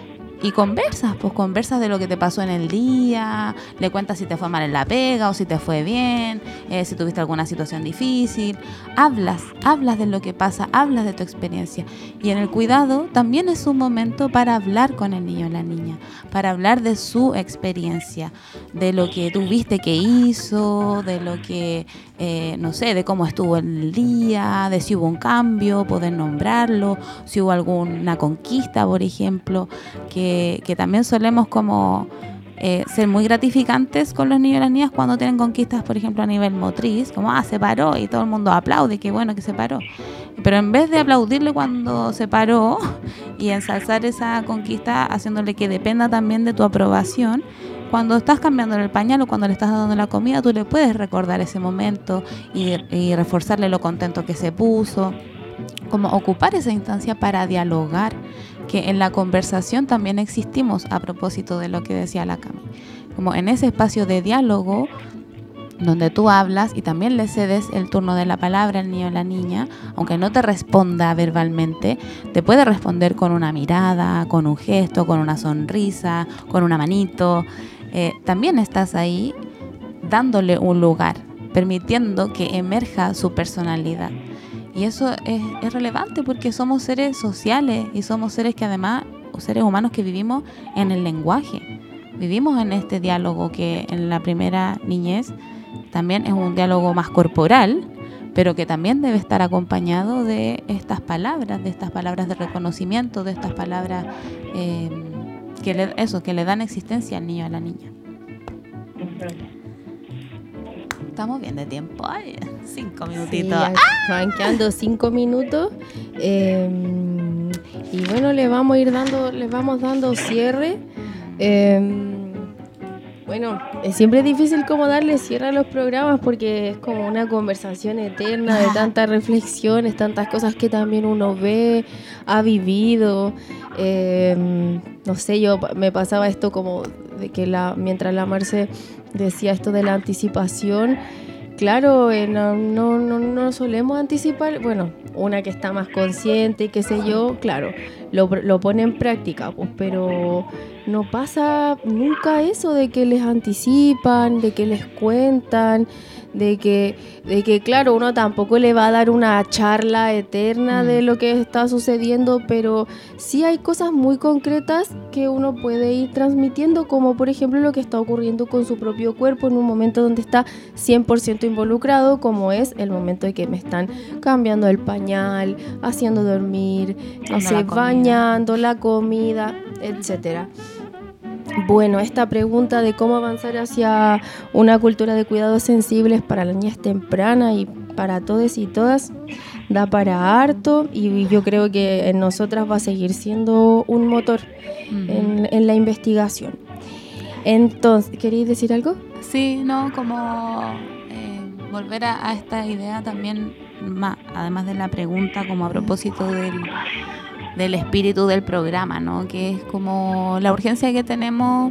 y conversas, pues conversas de lo que te pasó en el día, le cuentas si te fue mal en la pega o si te fue bien, eh, si tuviste alguna situación difícil. Hablas, hablas de lo que pasa, hablas de tu experiencia. Y en el cuidado también es un momento para hablar con el niño o la niña, para hablar de su experiencia, de lo que tú viste que hizo, de lo que, eh, no sé, de cómo estuvo el día, de si hubo un cambio, poder nombrarlo, si hubo alguna conquista, por ejemplo, que, que también solemos como eh, ser muy gratificantes con los niños y las niñas cuando tienen conquistas, por ejemplo, a nivel motriz, como, ah, se paró y todo el mundo aplaude, qué bueno que se paró. Pero en vez de aplaudirle cuando se paró y ensalzar esa conquista, haciéndole que dependa también de tu aprobación, cuando estás cambiando el pañal o cuando le estás dando la comida, tú le puedes recordar ese momento y, y reforzarle lo contento que se puso. Como ocupar esa instancia para dialogar, que en la conversación también existimos, a propósito de lo que decía la Cami. Como en ese espacio de diálogo donde tú hablas y también le cedes el turno de la palabra al niño o la niña, aunque no te responda verbalmente, te puede responder con una mirada, con un gesto, con una sonrisa, con una manito. Eh, también estás ahí dándole un lugar, permitiendo que emerja su personalidad. Y eso es, es relevante porque somos seres sociales y somos seres que además, seres humanos que vivimos en el lenguaje. Vivimos en este diálogo que en la primera niñez también es un diálogo más corporal, pero que también debe estar acompañado de estas palabras, de estas palabras de reconocimiento, de estas palabras eh, que, le, eso, que le dan existencia al niño y a la niña. Estamos bien de tiempo. Ay, cinco minutitos.
Sí, van quedando cinco minutos. Eh, y bueno, le vamos a ir dando, le vamos dando cierre. Eh, bueno, es siempre difícil como darle cierre a los programas porque es como una conversación eterna de tantas reflexiones, tantas cosas que también uno ve, ha vivido. Eh, no sé, yo me pasaba esto como de que la mientras la Marce decía esto de la anticipación, claro, eh, no, no, no, no solemos anticipar, bueno, una que está más consciente, qué sé yo, claro, lo, lo pone en práctica, pues, pero no pasa nunca eso de que les anticipan, de que les cuentan, de que, de que claro, uno tampoco le va a dar una charla eterna mm. de lo que está sucediendo, pero sí hay cosas muy concretas que uno puede ir transmitiendo, como por ejemplo lo que está ocurriendo con su propio cuerpo en un momento donde está cien por ciento involucrado, como es el momento de que me están cambiando el pañal, haciendo dormir, no sé, bañando, la comida, etcétera. Bueno, esta pregunta de cómo avanzar hacia una cultura de cuidados sensibles para la niñez temprana y para todos y todas da para harto, y yo creo que en nosotras va a seguir siendo un motor uh-huh. en, en la investigación. Entonces, ¿queréis decir algo?
Sí, no, como eh, volver a, a esta idea también, más, además de la pregunta, como a propósito del... del espíritu del programa, ¿no? Que es como la urgencia que tenemos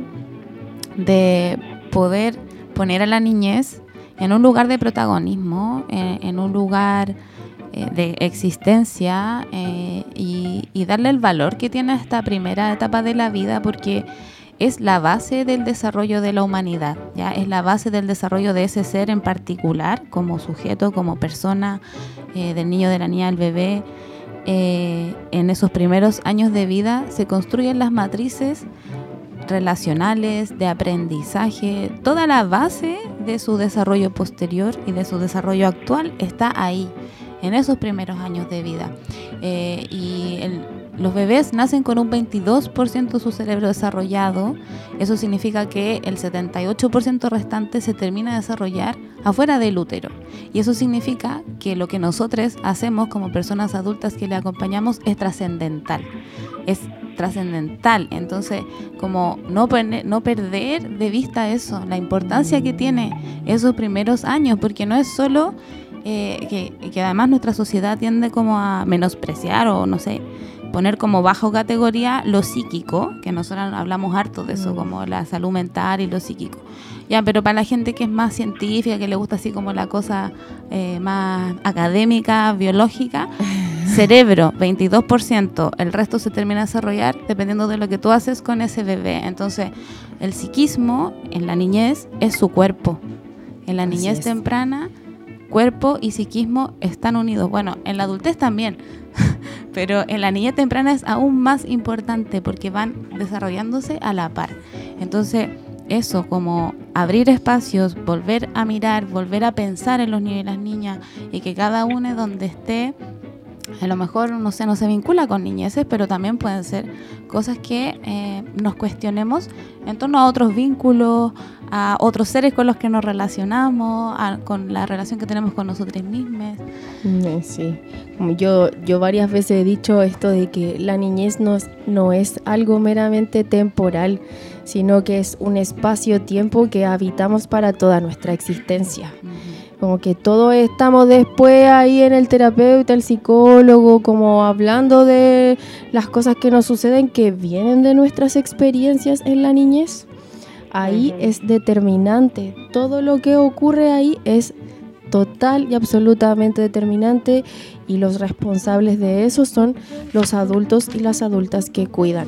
de poder poner a la niñez en un lugar de protagonismo, en, en un lugar eh, de existencia eh, y, y darle el valor que tiene esta primera etapa de la vida, porque es la base del desarrollo de la humanidad, ya es la base del desarrollo de ese ser en particular, como sujeto, como persona, eh, del niño, de la niña, del bebé. Eh, en esos primeros años de vida se construyen las matrices relacionales, de aprendizaje. Toda la base de su desarrollo posterior y de su desarrollo actual está ahí, en esos primeros años de vida. Eh, y el, los bebés nacen con un veintidós por ciento de su cerebro desarrollado. Eso significa que el setenta y ocho por ciento restante se termina de desarrollar afuera del útero. Y eso significa que lo que nosotros hacemos como personas adultas que le acompañamos es trascendental. Es trascendental. Entonces, como no, per- no perder de vista eso, la importancia que tiene esos primeros años, porque no es solo eh, que, que además nuestra sociedad tiende como a menospreciar o no sé, poner como bajo categoría lo psíquico, que nosotros hablamos harto de eso, como la salud mental y lo psíquico. Ya, pero para la gente que es más científica, que le gusta así como la cosa eh, más académica, biológica, cerebro veintidós por ciento, el resto se termina de desarrollar dependiendo de lo que tú haces con ese bebé. Entonces, el psiquismo en la niñez es su cuerpo. En la niñez temprana, cuerpo y psiquismo están unidos. Bueno, en la adultez también, pero en la niñez temprana es aún más importante porque van desarrollándose a la par. Entonces, eso, como abrir espacios, volver a mirar, volver a pensar en los niños y las niñas, y que cada uno donde esté, a lo mejor no sé, no se vincula con niñeces, pero también pueden ser cosas que eh, nos cuestionemos en torno a otros vínculos, a otros seres con los que nos relacionamos, a, con la relación que tenemos con nosotros mismos.
Sí, yo, yo varias veces he dicho esto de que la niñez no, no es algo meramente temporal, sino que es un espacio-tiempo que habitamos para toda nuestra existencia. Uh-huh. Como que todos estamos después ahí en el terapeuta, el psicólogo, como hablando de las cosas que nos suceden, que vienen de nuestras experiencias en la niñez. Ahí uh-huh. es determinante. Todo lo que ocurre ahí es total y absolutamente determinante, y los responsables de eso son los adultos y las adultas que cuidan.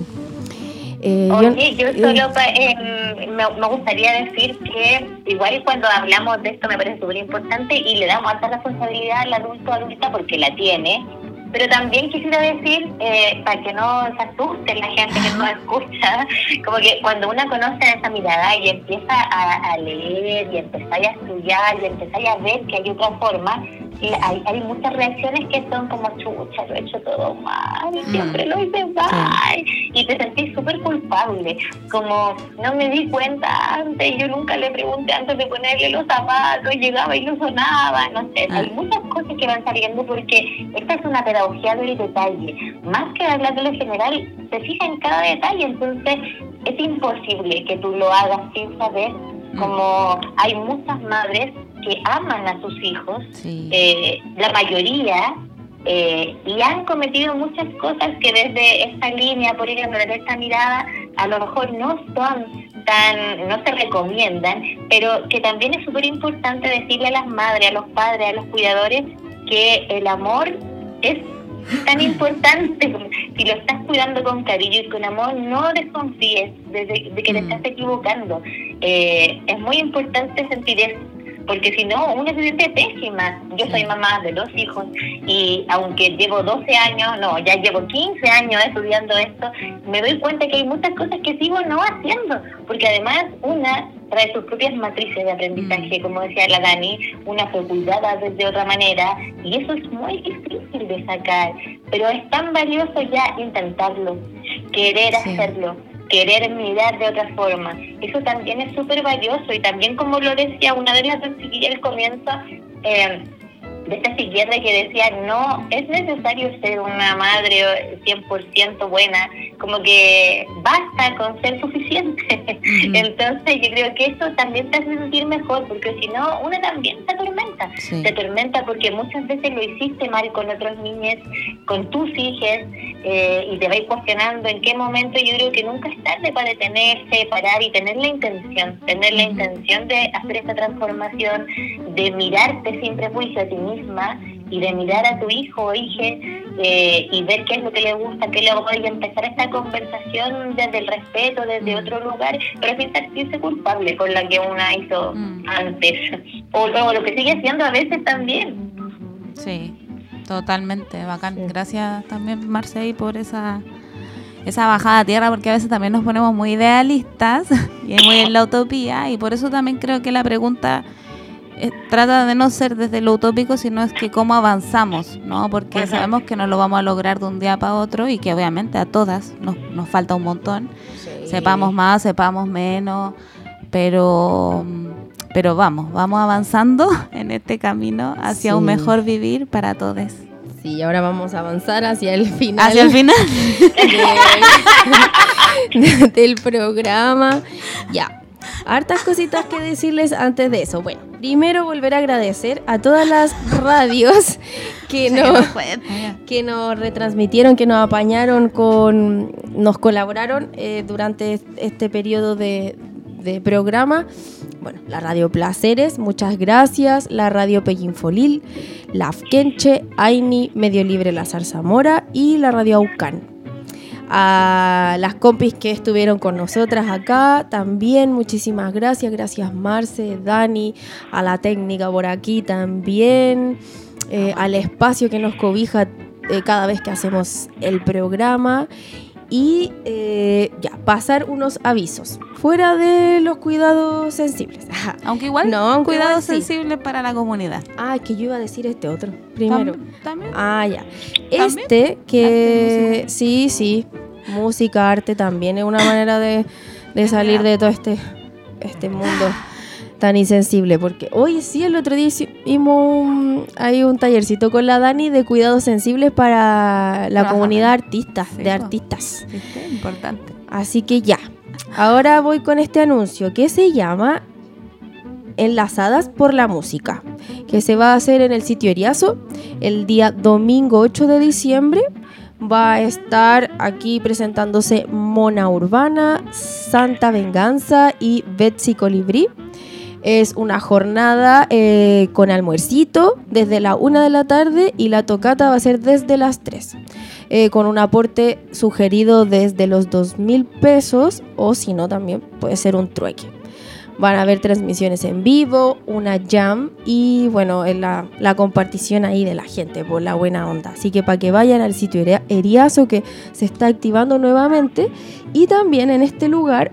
Eh, Oye, yo, yo solo eh, me, me gustaría decir que igual cuando hablamos de esto me parece súper importante y le damos alta responsabilidad al adulto o adulta porque la tiene, pero también quisiera decir, eh, para que no se asuste la gente que no escucha, como que cuando uno conoce esa mirada y empieza a, a leer y empieza a estudiar y empieza a ver que hay otra forma, y hay, hay muchas reacciones que son como chucha, lo he hecho todo mal, siempre lo hice mal, y te sentís súper culpable, como no me di cuenta antes, yo nunca le pregunté antes de ponerle los zapatos, llegaba y no sonaba, no sé, hay muchas cosas que van saliendo porque esta es una pedagogía del detalle, más que hablar de lo general, se fija en cada detalle, entonces es imposible que tú lo hagas sin saber, como hay muchas madres que aman a sus hijos, sí. eh, la mayoría, eh, y han cometido muchas cosas que desde esta línea, por ejemplo, desde esta mirada, a lo mejor no son tan, no se recomiendan, pero que también es súper importante decirle a las madres, a los padres, a los cuidadores, que el amor es tan importante. Si lo estás cuidando con cariño y con amor, no desconfíes de, de, de que te estás equivocando. Eh, es muy importante sentir eso, porque si no, uno se siente pésima. Yo soy mamá de dos hijos y aunque llevo doce años, no, ya llevo quince años estudiando esto, me doy cuenta que hay muchas cosas que sigo no haciendo, porque además una trae sus propias matrices de aprendizaje, como decía la Dani, una fue cuidada de otra manera, y eso es muy difícil de sacar, pero es tan valioso ya intentarlo, querer sí. hacerlo, querer mirar de otra forma. Eso también es súper valioso, y también, como lo decía una de las dos chiquillas al comienzo, eh, de esta psiquiatra que decía, no es necesario ser una madre cien por ciento buena, como que basta con ser suficiente. Uh-huh. Entonces yo creo que eso también te hace sentir mejor, porque si no, uno también se atormenta. Sí. Se atormenta porque muchas veces lo hiciste mal con otros niños, con tus hijos, eh, y te vais cuestionando en qué momento. Yo creo que nunca es tarde para detenerse, parar y tener la intención, tener la uh-huh. intención de hacer esta transformación, de mirarte sin prejuicio a ti misma y de mirar a tu hijo o hija eh, y ver qué es lo que le gusta, qué le odia, y empezar esta conversación desde el respeto, desde mm. otro lugar, pero sin sentirse culpable con la que una hizo mm. antes, o, o lo que sigue haciendo a veces también.
Sí, totalmente, bacán. Sí. Gracias también, Marcey, por esa esa bajada a tierra, porque a veces también nos ponemos muy idealistas y muy en la utopía, y por eso también creo que la pregunta Eh, trata de no ser desde lo utópico, sino es que cómo avanzamos, ¿no? Porque Ajá. sabemos que no lo vamos a lograr de un día para otro, y que obviamente a todas nos, nos falta un montón. Sí. Sepamos más, sepamos menos, pero pero vamos, vamos avanzando en este camino hacia sí. un mejor vivir para todos.
Sí, ahora vamos a avanzar hacia el final.
Hacia el final
de, del programa. Ya. Hartas cositas que decirles antes de eso. Bueno, primero volver a agradecer a todas las radios que nos, que nos retransmitieron, que nos apañaron, con, nos colaboraron eh, durante este periodo de, de programa. bueno, la Radio Placeres, muchas gracias, la Radio Pellinfolil, la Afkenche, Aini, Medio Libre La Zarzamora y la Radio Aucán. A las compis que estuvieron con nosotras acá, también muchísimas gracias, gracias Marce, Dani, a la técnica por aquí también, eh, al espacio que nos cobija eh, cada vez que hacemos el programa. Y eh, ya, pasar unos avisos fuera de los cuidados sensibles.
Aunque igual
no,
cuidados
sí.
sensibles para la comunidad.
Ah, que yo iba a decir este otro primero.
¿También?
Ah, ya.
¿También?
Este que
Arte,
sí, sí, música, arte también es una manera de, de salir de todo este, este mundo tan insensible, porque hoy sí, el otro día hicimos un, hay un tallercito con la Dani de cuidados sensibles para la
Trabaja
comunidad
bien.
artistas,
Sí,
de
po.
artistas.
Sí, sí, importante.
Así que ya, ahora voy con este anuncio que se llama Enlazadas por la Música, que se va a hacer en el sitio Eriazo el día domingo ocho de diciembre. Va a estar aquí presentándose Mona Urbana, Santa Venganza y Betsy Colibrí. Es una jornada eh, con almuercito desde la una de la tarde y la tocata va a ser desde las tres. Eh, con un aporte sugerido desde los dos mil pesos o si no también puede ser un trueque. Van a haber transmisiones en vivo, una jam y bueno, la, la compartición ahí de la gente por la buena onda. Así que para que vayan al sitio Eriazo que se está activando nuevamente. Y también en este lugar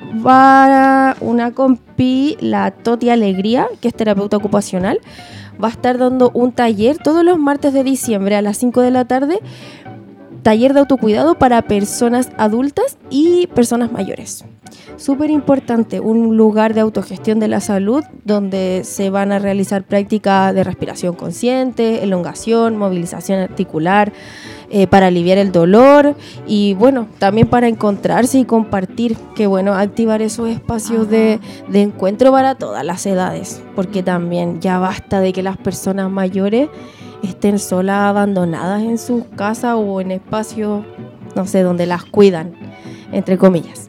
va una compi, la Toti Alegría, que es terapeuta ocupacional. Va a estar dando un taller todos los martes de diciembre a las cinco de la tarde. Taller de autocuidado para personas adultas y personas mayores. Súper importante, un lugar de autogestión de la salud donde se van a realizar prácticas de respiración consciente, elongación, movilización articular, eh, para aliviar el dolor y bueno, también para encontrarse y compartir, que bueno, activar esos espacios de, de encuentro para todas las edades, porque también ya basta de que las personas mayores estén solas, abandonadas en sus casas o en espacios, no sé, donde las cuidan, entre comillas.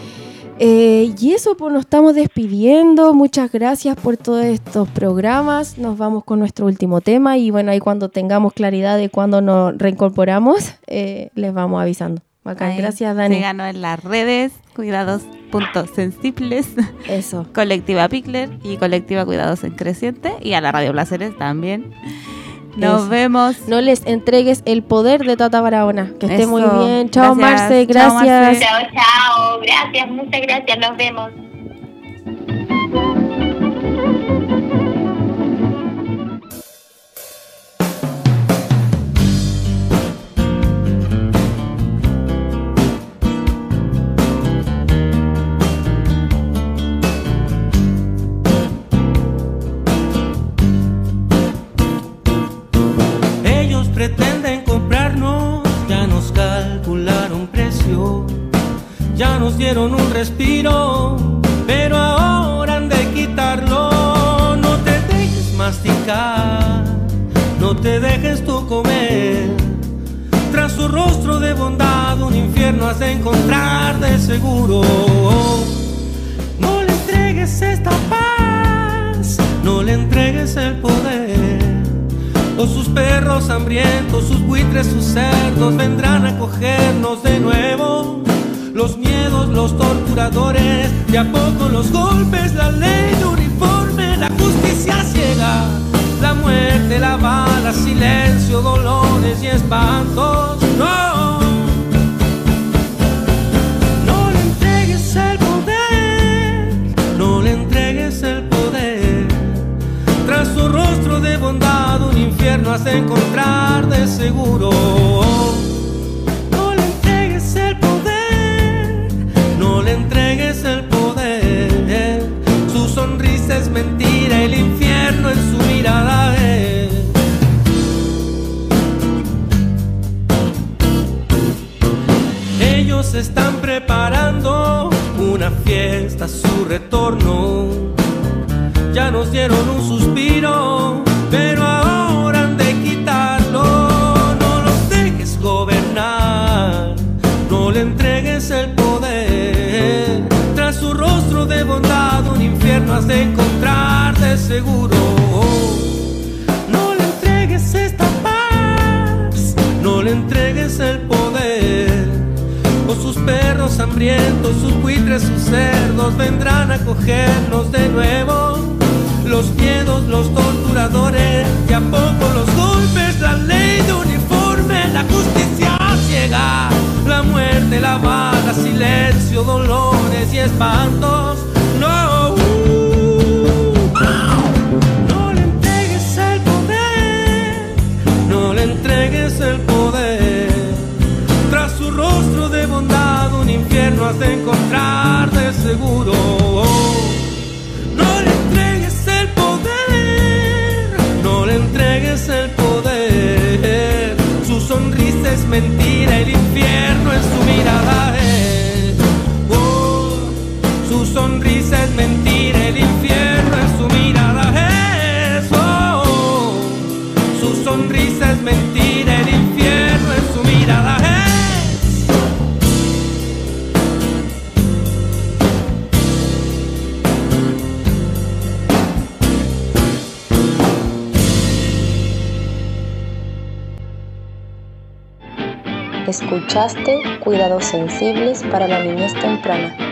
Eh, y eso, pues nos estamos despidiendo. Muchas gracias por todos estos programas. Nos vamos con nuestro último tema y bueno, ahí cuando tengamos claridad de cuándo nos reincorporamos, eh, les vamos avisando. Bacán,
Ahí,
gracias Dani.
Síganos en las redes, cuidados punto sensibles,
eso.
Colectiva Pickler y Colectiva Cuidados en Creciente y a la Radio Placeres también. Nos
Eso.
vemos.
No les entregues el poder de Tata Barahona. Que esté
Eso.
muy bien. Chao,
Gracias.
Marce.
Chao,
Gracias.
Marce.
Chao, chao. Gracias, muchas gracias. Nos vemos.
Ellos pretenden comprarnos, ya nos calcularon precio, ya nos dieron un respiro, pero ahora han de quitarlo. No te dejes masticar, no te dejes tú comer. Tras su rostro de bondad un infierno has de encontrar de seguro. No le entregues esta paz, no le entregues el poder. O sus perros hambrientos, sus buitres, sus cerdos vendrán a cogernos de nuevo. Los miedos, los torturadores, de a poco los golpes, la ley de uniforme, la justicia ciega, la muerte, la bala, silencio, dolores y espantos. No, no le entregues el poder, no le entregues el poder. Tras su rostro de bondad un infierno has de encontrar de seguro. No le entregues el poder, no le entregues el poder. Su sonrisa es mentira, el infierno en su mirada es. Ellos están preparando una fiesta a su retorno. Ya nos dieron un suspiro, pero ahora han de quitarlo. No los dejes gobernar, no le entregues el poder. Tras su rostro de bondad un infierno infierno has de encontrar de seguro. No le entregues esta paz, no le entregues el poder, o sus perros hambrientos, sus buitres, sus cerdos vendrán a cogernos de nuevo. Los miedos, los torturadores, y a poco los golpes, la ley de uniforme, la justicia ciega, la muerte, la bala, silencio, dolores y espantos. No, no le entregues el poder, no le entregues el poder. Tras su rostro de bondad un infierno has de encontrar de seguro. No le entregues el poder, no le entregues el poder. Su sonrisa es mentira, el infierno en su mirada es. Oh, su sonrisa es mentira, el infierno en su mirada es. Oh, su sonrisa es mentira, el infierno en su mirada es.
Escuchaste Cuidados Sensibles para la Niñez Temprana.